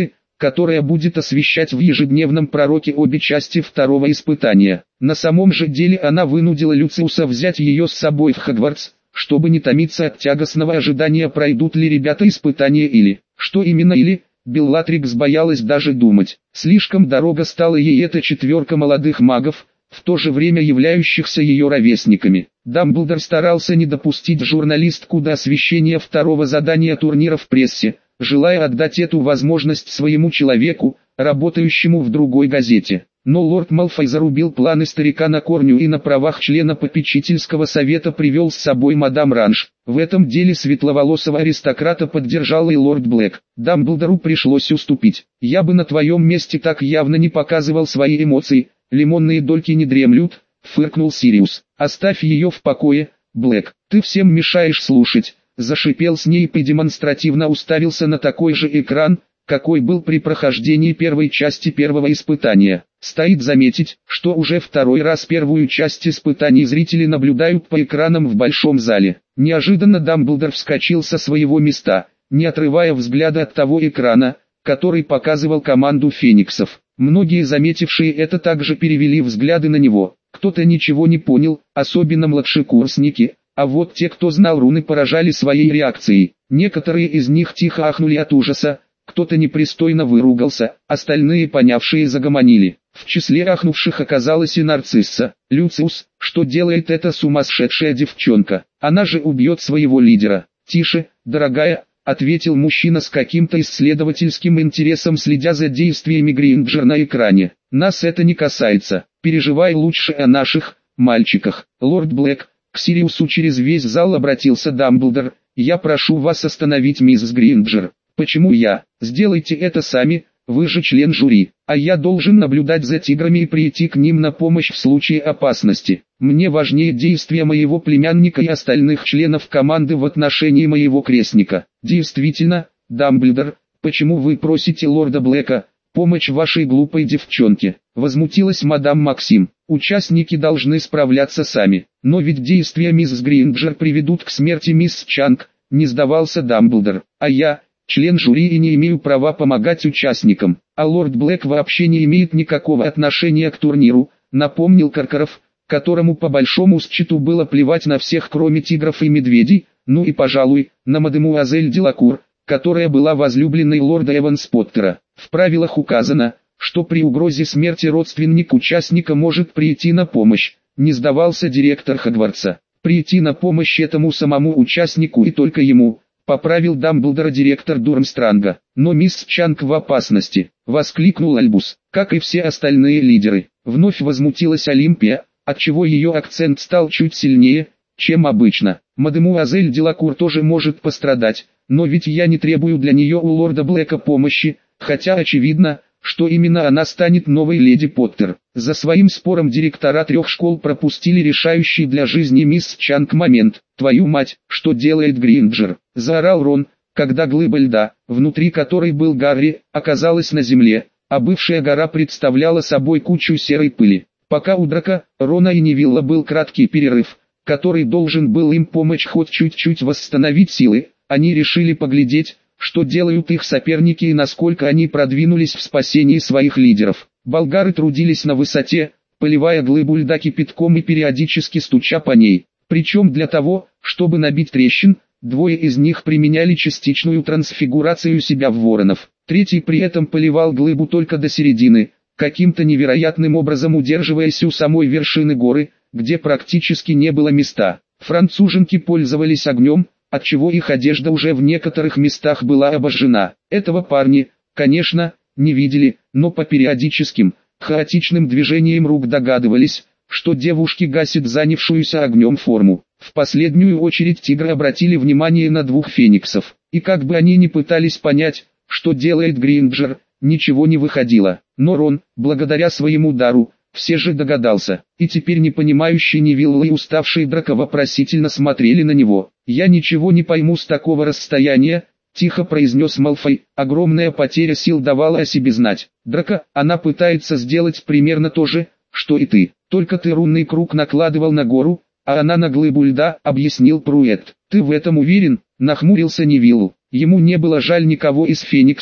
которая будет освещать в ежедневном пророке обе части второго испытания. На самом же деле она вынудила Люциуса взять ее с собой в Хогвартс, чтобы не томиться от тягостного ожидания, пройдут ли ребята испытания или, что именно или, Беллатрикс боялась даже думать. Слишком дорого стала ей эта четверка молодых магов, в то же время являющихся ее ровесниками. Дамблдор старался не допустить журналистку до освещения второго задания турнира в прессе, желая отдать эту возможность своему человеку, работающему в другой газете. Но лорд Малфой зарубил планы старика на корню и на правах члена попечительского совета привел с собой мадам Ранж. В этом деле светловолосого аристократа поддержал и лорд Блэк. Дамблдору пришлось уступить. «Я бы на твоем месте так явно не показывал свои эмоции, лимонные дольки не дремлют», — фыркнул Сириус. «Оставь ее в покое, Блэк, ты всем мешаешь слушать», — зашипел Снейп и демонстративно уставился на такой же экран, какой был при прохождении первой части первого испытания. Стоит заметить, что уже второй раз первую часть испытаний зрители наблюдают по экранам в большом зале. Неожиданно Дамблдор вскочил со своего места, не отрывая взгляда от того экрана, который показывал команду фениксов. Многие, заметившие это, также перевели взгляды на него. Кто-то ничего не понял, особенно младшекурсники, а вот те, кто знал руны, поражали своей реакцией. Некоторые из них тихо ахнули от ужаса, кто-то непристойно выругался, остальные, понявшие, загомонили. В числе ахнувших оказалась и Нарцисса. «Люциус, что делает эта сумасшедшая девчонка? Она же убьет своего лидера». «Тише, дорогая», — ответил мужчина с каким-то исследовательским интересом, следя за действиями Гринджер на экране. «Нас это не касается. Переживай лучше о наших мальчиках». «Лорд Блэк», к Сириусу через весь зал обратился Дамблдор, «я прошу вас остановить мисс Гринджер». «Почему я? Сделайте это сами, вы же член жюри, а я должен наблюдать за тиграми и прийти к ним на помощь в случае опасности. Мне важнее действия моего племянника и остальных членов команды в отношении моего крестника». «Действительно, Дамблдор, почему вы просите лорда Блэка помощь вашей глупой девчонке?» Возмутилась мадам Максим. «Участники должны справляться сами». «Но ведь действия мисс Гринджер приведут к смерти мисс Чанг», не сдавался Дамблдор. «А я, член жюри, и не имею права помогать участникам, а лорд Блэк вообще не имеет никакого отношения к турниру», напомнил Каркаров, которому по большому счету было плевать на всех, кроме тигров и медведей, ну и, пожалуй, на мадемуазель Делакур, которая была возлюбленной лорда Эванс Поттера. В правилах указано, что при угрозе смерти родственник участника может прийти на помощь, не сдавался директор Хогвартса. «Прийти на помощь этому самому участнику и только ему», поправил Дамблдора директор Дурмстранга. «Но мисс Чанг в опасности», воскликнул Альбус, как и все остальные лидеры. Вновь возмутилась Олимпия, отчего ее акцент стал чуть сильнее, чем обычно. «Мадемуазель Делакур тоже может пострадать, но ведь я не требую для нее у лорда Блэка помощи, хотя очевидно, что именно она станет новой леди Поттер». За своим спором директора трех школ пропустили решающий для жизни мисс Чанг момент. «Твою мать, что делает Гринджер?» — заорал Рон, когда глыба льда, внутри которой был Гарри, оказалась на земле, а бывшая гора представляла собой кучу серой пыли. Пока у Драка, Рона и Невилла был краткий перерыв, который должен был им помочь хоть чуть-чуть восстановить силы, они решили поглядеть, что делают их соперники и насколько они продвинулись в спасении своих лидеров. Болгары трудились на высоте, поливая глыбу льда кипятком и периодически стуча по ней. Причем для того, чтобы набить трещин, двое из них применяли частичную трансфигурацию себя в воронов. Третий при этом поливал глыбу только до середины, каким-то невероятным образом удерживаясь у самой вершины горы, где практически не было места. Француженки пользовались огнем, отчего их одежда уже в некоторых местах была обожжена. Этого парни, конечно, не видели, но по периодическим, хаотичным движениям рук догадывались, что девушки гасят занявшуюся огнем форму. В последнюю очередь тигры обратили внимание на двух фениксов, и как бы они ни пытались понять, что делает Гринджер, ничего не выходило. Но Рон, благодаря своему дару, все же догадался, и теперь непонимающий Невилл и уставший Драко вопросительно смотрели на него. «Я ничего не пойму с такого расстояния», — тихо произнес Малфой. Огромная потеря сил давала о себе знать. «Драко, она пытается сделать примерно то же, что и ты, только ты рунный круг накладывал на гору, а она на глыбу льда», — объяснил Пруэт. «Ты в этом уверен?» — нахмурился Невиллу. Ему не было жаль никого из фениксов,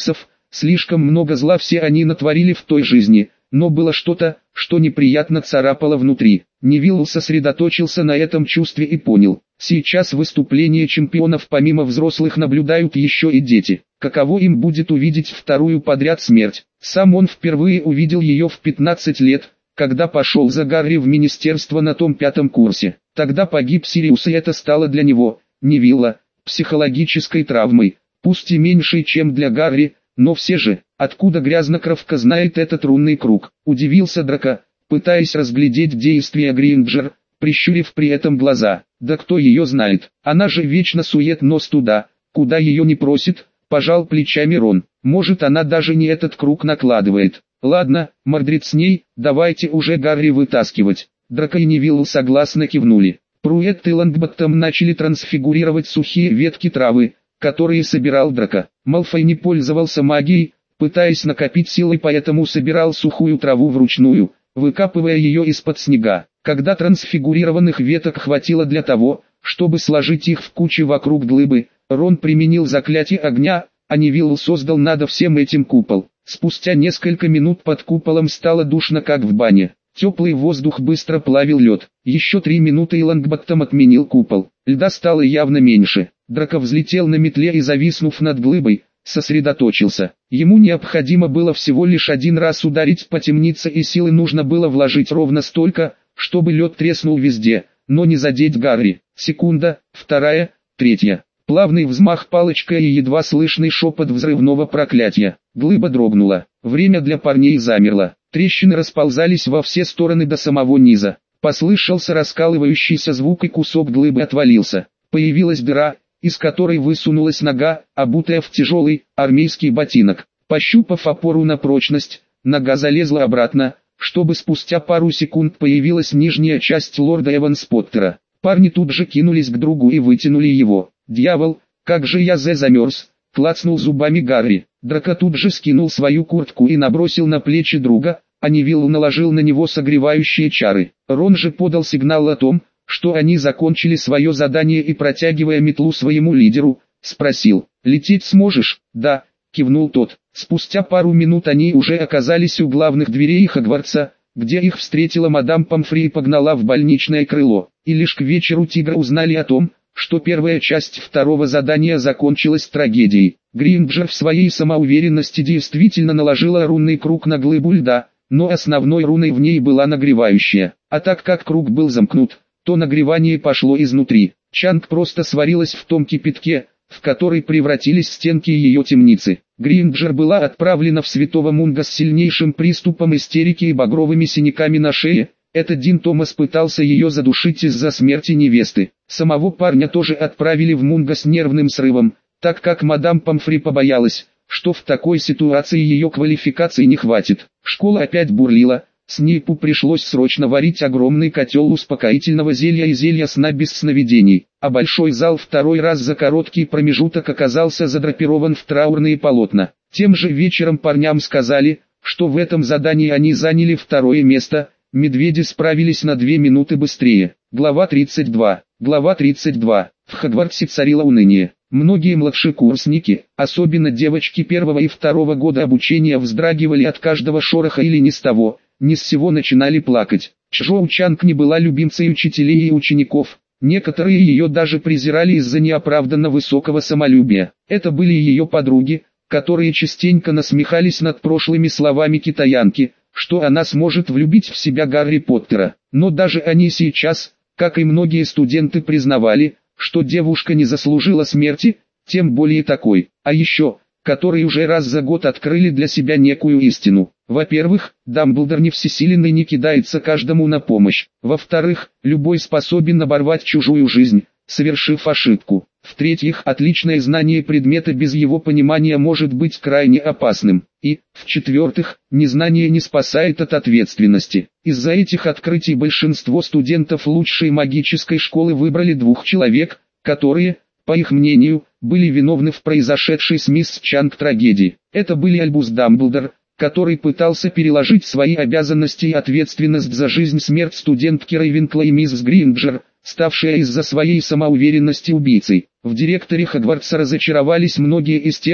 Слишком много зла все они натворили в той жизни, но было что-то, что неприятно царапало внутри. Невилл сосредоточился на этом чувстве и понял. Сейчас выступления чемпионов помимо взрослых наблюдают еще и дети. Каково им будет увидеть вторую подряд смерть? Сам он впервые увидел ее в пятнадцать лет, когда пошел за Гарри в министерство на том пятом курсе. Тогда погиб Сириус, и это стало для него, Невилла, психологической травмой, пусть и меньшей, чем для Гарри, но все же, откуда грязнокровка знает этот рунный круг? Удивился Драко, пытаясь разглядеть действия Гринджер, прищурив при этом глаза. Да кто ее знает, она же вечно сует нос туда, куда ее не просит, пожал плечами Рон. Может, она даже не этот круг накладывает. Ладно, Мордрид с ней, давайте уже Гарри вытаскивать. Драко и Невилл согласно кивнули. Пруэтт и Лонгботтом начали трансфигурировать сухие ветки травы, которые собирал Драко. Малфой не пользовался магией, пытаясь накопить силы, поэтому собирал сухую траву вручную, выкапывая ее из-под снега. Когда трансфигурированных веток хватило для того, чтобы сложить их в кучу вокруг глыбы, Рон применил заклятие огня, а Невилл создал над всем этим купол. Спустя несколько минут под куполом стало душно, как в бане. Теплый воздух быстро плавил лед. Еще три минуты и Лонгботтом отменил купол. Льда стало явно меньше. Драко взлетел на метле и, зависнув над глыбой, сосредоточился. Ему необходимо было всего лишь один раз ударить по темнице, и силы нужно было вложить ровно столько, чтобы лед треснул везде, но не задеть Гарри. Секунда, вторая, третья. Плавный взмах палочкой и едва слышный шепот взрывного проклятия. Глыба дрогнула. Время для парней замерло. Трещины расползались во все стороны до самого низа. Послышался раскалывающийся звук, и кусок глыбы отвалился. Появилась дыра, из которой высунулась нога, обутая в тяжелый армейский ботинок. Пощупав опору на прочность, нога залезла обратно, чтобы спустя пару секунд появилась нижняя часть лорда Эванс Поттера. Парни тут же кинулись к другу и вытянули его. «Дьявол, как же я зе замерз!» — клацнул зубами Гарри. Драко тут же скинул свою куртку и набросил на плечи друга, а Невилл наложил на него согревающие чары. Рон же подал сигнал о том, что они закончили свое задание, и, протягивая метлу своему лидеру, спросил: «Лететь сможешь?» «Да», — кивнул тот. Спустя пару минут они уже оказались у главных дверей Хогвартса, где их встретила мадам Помфри и погнала в больничное крыло. И лишь к вечеру тигры узнали о том, что первая часть второго задания закончилась трагедией. Гринджер в своей самоуверенности действительно наложила рунный круг на глыбу льда, но основной руной в ней была нагревающая. А так как круг был замкнут, то нагревание пошло изнутри. Чанг просто сварилась в том кипятке, в который превратились стенки ее темницы. Гринджер была отправлена в Святого Мунга с сильнейшим приступом истерики и багровыми синяками на шее. Это Дин Томас пытался ее задушить из-за смерти невесты. Самого парня тоже отправили в Мунга с нервным срывом, так как мадам Помфри побоялась, что в такой ситуации ее квалификации не хватит. Школа опять бурлила. Снейпу пришлось срочно варить огромный котел успокоительного зелья и зелья сна без сновидений, а большой зал второй раз за короткий промежуток оказался задрапирован в траурные полотна. Тем же вечером парням сказали, что в этом задании они заняли второе место. Медведи справились на две минуты быстрее. Глава тридцать два. Глава тридцать два. В Хогвартсе царило уныние. Многие младшекурсники, особенно девочки первого и второго года обучения, вздрагивали от каждого шороха или ни с того, ни с сего начинали плакать. Чжоу Чанг не была любимцей учителей и учеников. Некоторые ее даже презирали из-за неоправданно высокого самолюбия. Это были ее подруги, которые частенько насмехались над прошлыми словами китаянки, что она сможет влюбить в себя Гарри Поттера. Но даже они сейчас, как и многие студенты, признавали, что девушка не заслужила смерти, тем более такой. А еще, которые уже раз за год открыли для себя некую истину. Во-первых, Дамблдор не всесилен и не кидается каждому на помощь. Во-вторых, любой способен оборвать чужую жизнь, совершив ошибку. В-третьих, отличное знание предмета без его понимания может быть крайне опасным. И, в-четвертых, незнание не спасает от ответственности. Из-за этих открытий большинство студентов лучшей магической школы выбрали двух человек, которые, по их мнению, были виновны в произошедшей с мисс Чанг трагедии. Это были Альбус Дамблдор, который пытался переложить свои обязанности и ответственность за жизнь-смерть студентки Рейвенкла, и мисс Гринджер, ставшая из-за своей самоуверенности убийцей. В директоре Хогвартса разочаровались многие из тех,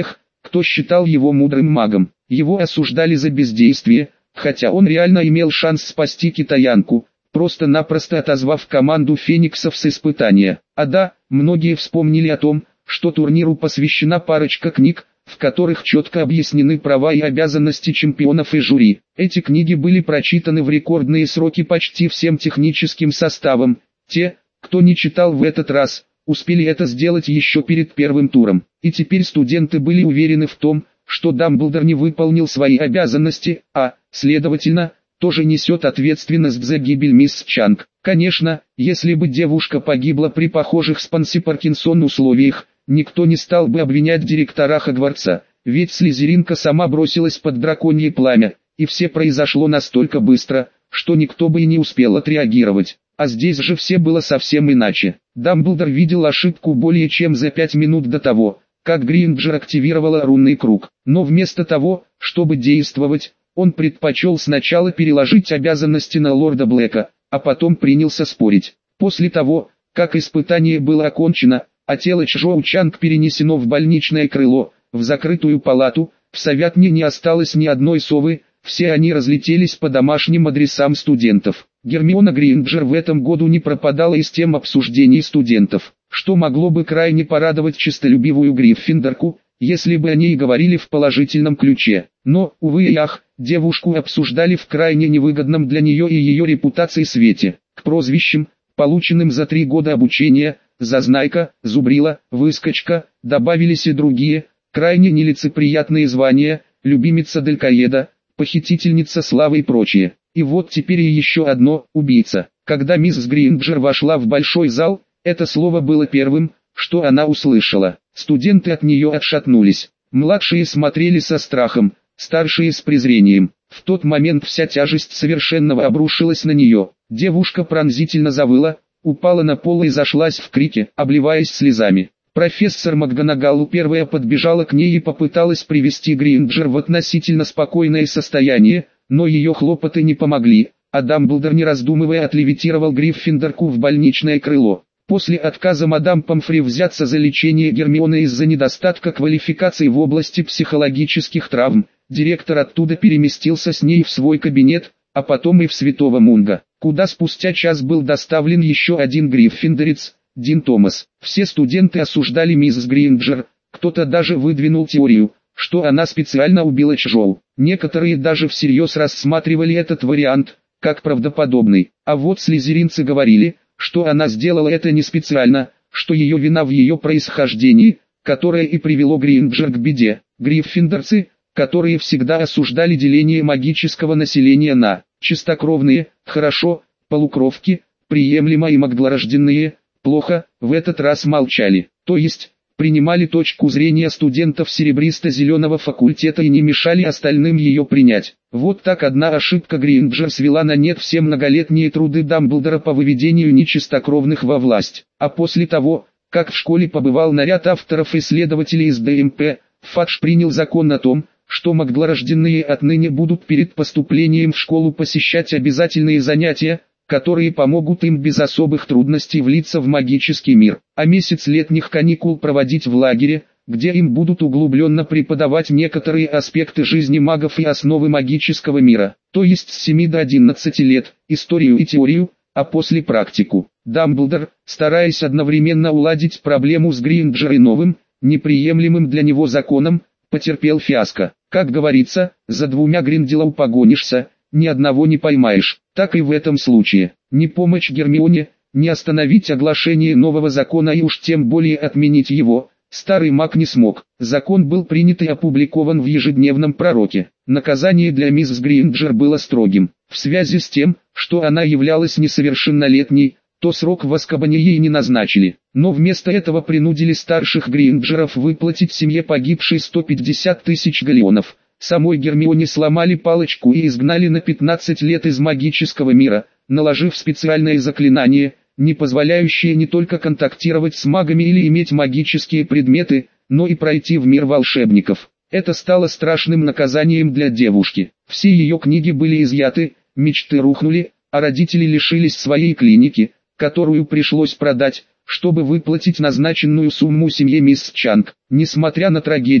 кто считал его мудрым магом. Его осуждали за бездействие, хотя он реально имел шанс спасти китаянку, просто-напросто отозвав команду фениксов с испытания. А да, многие вспомнили о том, что турниру посвящена парочка книг, в которых четко объяснены права и обязанности чемпионов и жюри. Эти книги были прочитаны в рекордные сроки почти всем техническим составом. Те, кто не читал в этот раз, успели это сделать еще перед первым туром. И теперь студенты были уверены в том, что Дамблдор не выполнил свои обязанности, а, следовательно, тоже несет ответственность за гибель мисс Чанг. Конечно, если бы девушка погибла при похожих Спанси Паркинсон условиях, никто не стал бы обвинять директора Хогвартса, ведь слизеринка сама бросилась под драконье пламя, и все произошло настолько быстро, что никто бы и не успел отреагировать. А здесь же все было совсем иначе. Дамблдор видел ошибку более чем за пять минут до того, как Гринджер активировала рунный круг. Но вместо того, чтобы действовать, он предпочел сначала переложить обязанности на лорда Блэка, а потом принялся спорить. После того, как испытание было окончено, а тело Чжоу Чанг перенесено в больничное крыло, в закрытую палату, в Совятне не осталось ни одной совы, все они разлетелись по домашним адресам студентов. Гермиона Гринджер в этом году не пропадала из тем обсуждений студентов, что могло бы крайне порадовать честолюбивую Гриффиндорку, если бы они и говорили в положительном ключе. Но, увы и ах, девушку обсуждали в крайне невыгодном для нее и ее репутации свете. К прозвищам, полученным за три года обучения, Зазнайка, Зубрила, Выскочка, добавились и другие, крайне нелицеприятные звания, любимица Делькаеда, похитительница славы и прочее. И вот теперь и еще одно, убийца. Когда мисс Гринджер вошла в большой зал, это слово было первым, что она услышала. Студенты от нее отшатнулись. Младшие смотрели со страхом, старшие с презрением. В тот момент вся тяжесть совершенного обрушилась на нее. Девушка пронзительно завыла, упала на пол и зашлась в крике, обливаясь слезами. Профессор МакГонагалл первая подбежала к ней и попыталась привести Гринджер в относительно спокойное состояние, но ее хлопоты не помогли, а Дамблдор не раздумывая отлевитировал Гриффиндорку в больничное крыло. После отказа мадам Помфри взяться за лечение Гермионы из-за недостатка квалификации в области психологических травм, директор оттуда переместился с ней в свой кабинет, а потом и в Святого Мунга, куда спустя час был доставлен еще один гриффиндорец, Дин Томас. Все студенты осуждали мисс Гринджер, кто-то даже выдвинул теорию, что она специально убила Чжоу. Некоторые даже всерьез рассматривали этот вариант, как правдоподобный. А вот слизеринцы говорили, что она сделала это не специально, что ее вина в ее происхождении, которое и привело Гринджер к беде. Гриффиндорцы, которые всегда осуждали деление магического населения на чистокровные, хорошо, полукровки, приемлемо и маглорожденные, плохо, в этот раз молчали. То есть, принимали точку зрения студентов серебристо-зеленого факультета и не мешали остальным ее принять. Вот так одна ошибка Гринджер свела на нет все многолетние труды Дамблдора по выведению нечистокровных во власть. А после того, как в школе побывал наряд авторов-исследователей из ДМП, Фадж принял закон о том, что маглорожденные отныне будут перед поступлением в школу посещать обязательные занятия, которые помогут им без особых трудностей влиться в магический мир, а месяц летних каникул проводить в лагере, где им будут углубленно преподавать некоторые аспекты жизни магов и основы магического мира, то есть с семи до одиннадцати лет, историю и теорию, а после практику. Дамблдор, стараясь одновременно уладить проблему с Гринджер и новым, неприемлемым для него законом, потерпел фиаско. Как говорится, за двумя Гринделоу погонишься, ни одного не поймаешь. Так и в этом случае. Ни помочь Гермионе, ни остановить оглашение нового закона и уж тем более отменить его, старый маг не смог. Закон был принят и опубликован в ежедневном пророке. Наказание для мисс Гринджер было строгим. В связи с тем, что она являлась несовершеннолетней, то срок в Азкабане ей не назначили. Но вместо этого принудили старших Гринджеров выплатить семье погибшей сто пятьдесят тысяч галлеонов. Самой Гермионе сломали палочку и изгнали на пятнадцать лет из магического мира, наложив специальное заклинание, не позволяющее не только контактировать с магами или иметь магические предметы, но и пройти в мир волшебников. Это стало страшным наказанием для девушки. Все ее книги были изъяты, мечты рухнули, а родители лишились своей клиники, которую пришлось продать, чтобы выплатить назначенную сумму семье мисс Чанг. Несмотря на трагедию,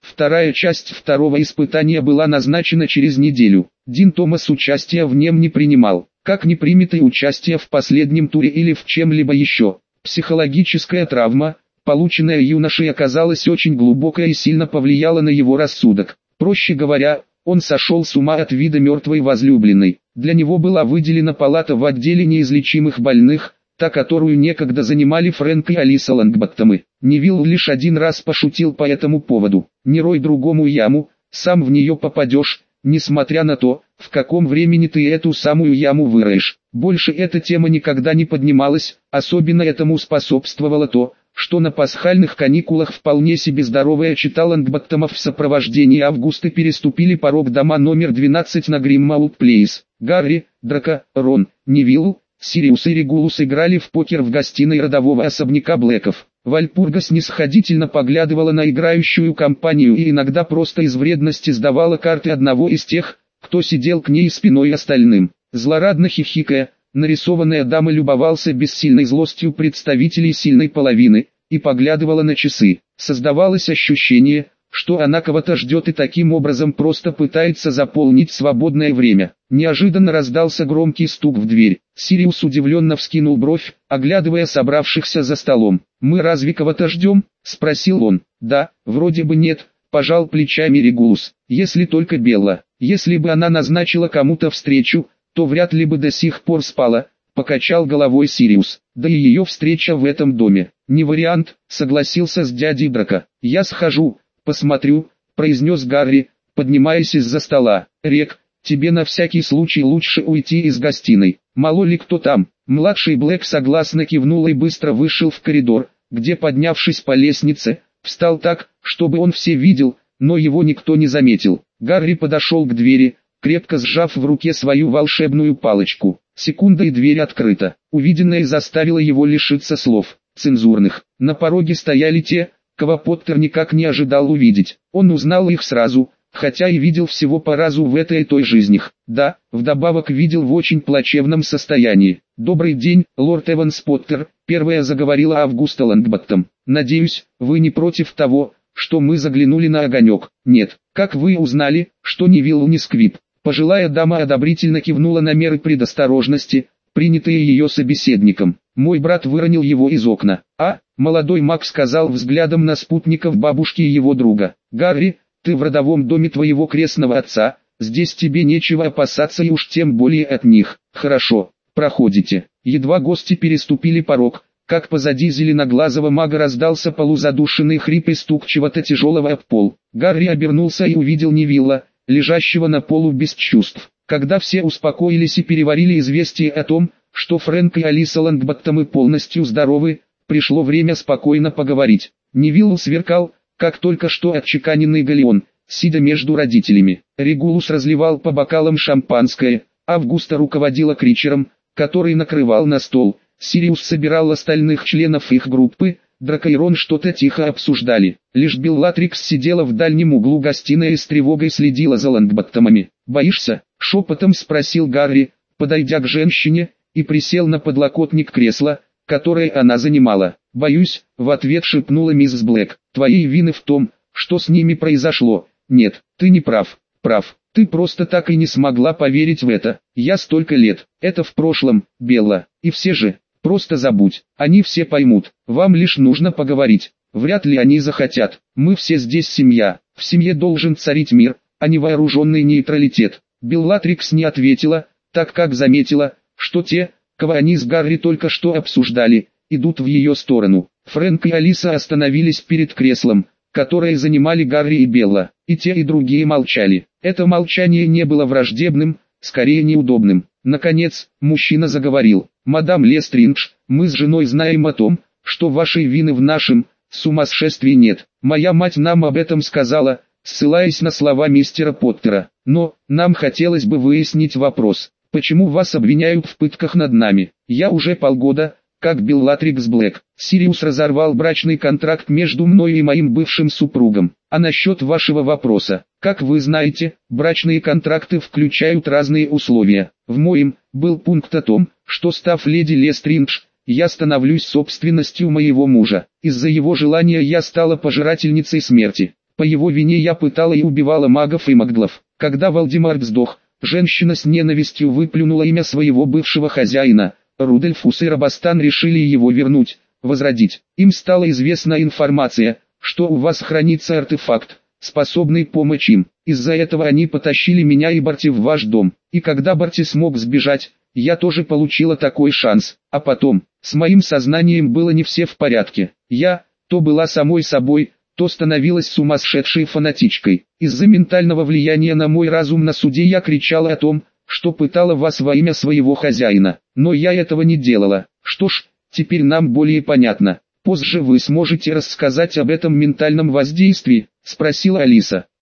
Вторая часть второго испытания была назначена через неделю. Дин Томас участия в нем не принимал, как не примет и участие в последнем туре или в чем-либо еще. Психологическая травма, полученная юношей, оказалась очень глубокой и сильно повлияла на его рассудок. Проще говоря, он сошел с ума от вида мертвой возлюбленной. Для него была выделена палата в отделе неизлечимых больных, та, которую некогда занимали Фрэнк и Алиса Лонгботтомы. Невилл лишь один раз пошутил по этому поводу: «Не рой другому яму, сам в нее попадешь, несмотря на то, в каком времени ты эту самую яму выроешь». Больше эта тема никогда не поднималась, особенно этому способствовало то, что на пасхальных каникулах вполне себе здоровая чета Лонгботтомов в сопровождении Августы переступили порог дома номер двенадцать на Гриммаут Плейс. Гарри, Драко, Рон, Невилл, Сириус и Регулус играли в покер в гостиной родового особняка Блэков. Вальпурга снисходительно поглядывала на играющую компанию и иногда просто из вредности сдавала карты одного из тех, кто сидел к ней спиной остальным. Злорадно хихикая, нарисованная дама любовался бессильной злостью представителей сильной половины и поглядывала на часы. Создавалось ощущение, что она кого-то ждет и таким образом просто пытается заполнить свободное время. Неожиданно раздался громкий стук в дверь. Сириус удивленно вскинул бровь, оглядывая собравшихся за столом. «Мы разве кого-то ждем?» — спросил он. «Да, вроде бы нет», — пожал плечами Регулус. «Если только Белла. Если бы она назначила кому-то встречу, то вряд ли бы до сих пор спала», — покачал головой Сириус. «Да и ее встреча в этом доме не вариант», — согласился с дядей Драко. «Я схожу, посмотрю», — произнес Гарри, поднимаясь из-за стола. «Рек, тебе на всякий случай лучше уйти из гостиной, мало ли кто там». Младший Блэк согласно кивнул и быстро вышел в коридор, где, поднявшись по лестнице, встал так, чтобы он все видел, но его никто не заметил. Гарри подошел к двери, крепко сжав в руке свою волшебную палочку. Секунда, и дверь открыта. Увиденное заставило его лишиться слов цензурных. На пороге стояли те, кого Поттер никак не ожидал увидеть. Он узнал их сразу, хотя и видел всего по разу в этой и той жизнях. Да, вдобавок видел в очень плачевном состоянии. «Добрый день, лорд Эванс Поттер», — первая заговорила Августа Лонгботтом. «Надеюсь, вы не против того, что мы заглянули на огонек?» «Нет. Как вы узнали, что Невилл не Сквиб?» Пожилая дама одобрительно кивнула на меры предосторожности, принятые ее собеседником. «Мой брат выронил его из окна». «А?» — молодой маг сказал взглядом на спутников бабушки и его друга. «Гарри, ты в родовом доме твоего крестного отца, здесь тебе нечего опасаться и уж тем более от них. Хорошо, проходите». Едва гости переступили порог, как позади зеленоглазого мага раздался полузадушенный хрип и стук чего-то тяжелого об пол. Гарри обернулся и увидел Невилла, лежащего на полу без чувств. Когда все успокоились и переварили известие о том, что Фрэнк и Алиса Лонгботтомы полностью здоровы, пришло время спокойно поговорить. Невилл сверкал, как только что отчеканенный галеон, сидя между родителями. Регулус разливал по бокалам шампанское, Августа руководила Кричером, который накрывал на стол. Сириус собирал остальных членов их группы, Драко и Рон что-то тихо обсуждали. Лишь Беллатрикс сидела в дальнем углу гостиной и с тревогой следила за Лонгботтомами. «Боишься?» — шепотом спросил Гарри, подойдя к женщине, и присел на подлокотник кресла, которое она занимала. «Боюсь», — в ответ шепнула миссис Блэк. «Твоей вины в том, что с ними произошло. Нет, ты не прав. Прав. Ты просто так и не смогла поверить в это. Я столько лет. Это в прошлом, Белла. И все же, просто забудь. Они все поймут. Вам лишь нужно поговорить. Вряд ли они захотят. Мы все здесь семья. В семье должен царить мир, а не вооруженный нейтралитет». Беллатрикс не ответила, так как заметила, что те, кого они с Гарри только что обсуждали, идут в ее сторону. Фрэнк и Алиса остановились перед креслом, которое занимали Гарри и Белла, и те и другие молчали. Это молчание не было враждебным, скорее неудобным. Наконец, мужчина заговорил. «Мадам Лестриндж, мы с женой знаем о том, что вашей вины в нашем сумасшествии нет. Моя мать нам об этом сказала, ссылаясь на слова мистера Поттера. Но, нам хотелось бы выяснить вопрос, почему вас обвиняют в пытках над нами? Я уже полгода, как Беллатрикс Блэк. Сириус разорвал брачный контракт между мной и моим бывшим супругом. А насчет вашего вопроса, как вы знаете, брачные контракты включают разные условия. В моем был пункт о том, что став леди Лестриндж, я становлюсь собственностью моего мужа. Из-за его желания я стала пожирательницей смерти. По его вине я пытала и убивала магов и магдлов. Когда Вальдемар сдох, женщина с ненавистью выплюнула имя своего бывшего хозяина. Рудольфус и Робостан решили его вернуть, возродить. Им стала известна информация, что у вас хранится артефакт, способный помочь им. Из-за этого они потащили меня и Барти в ваш дом. И когда Барти смог сбежать, я тоже получила такой шанс. А потом, с моим сознанием было не все в порядке. Я, то была самой собой, то становилась сумасшедшей фанатичкой. Из-за ментального влияния на мой разум на суде я кричала о том, что пытала вас во имя своего хозяина. Но я этого не делала. Что ж, теперь нам более понятно. Позже вы сможете рассказать об этом ментальном воздействии, спросила Алиса.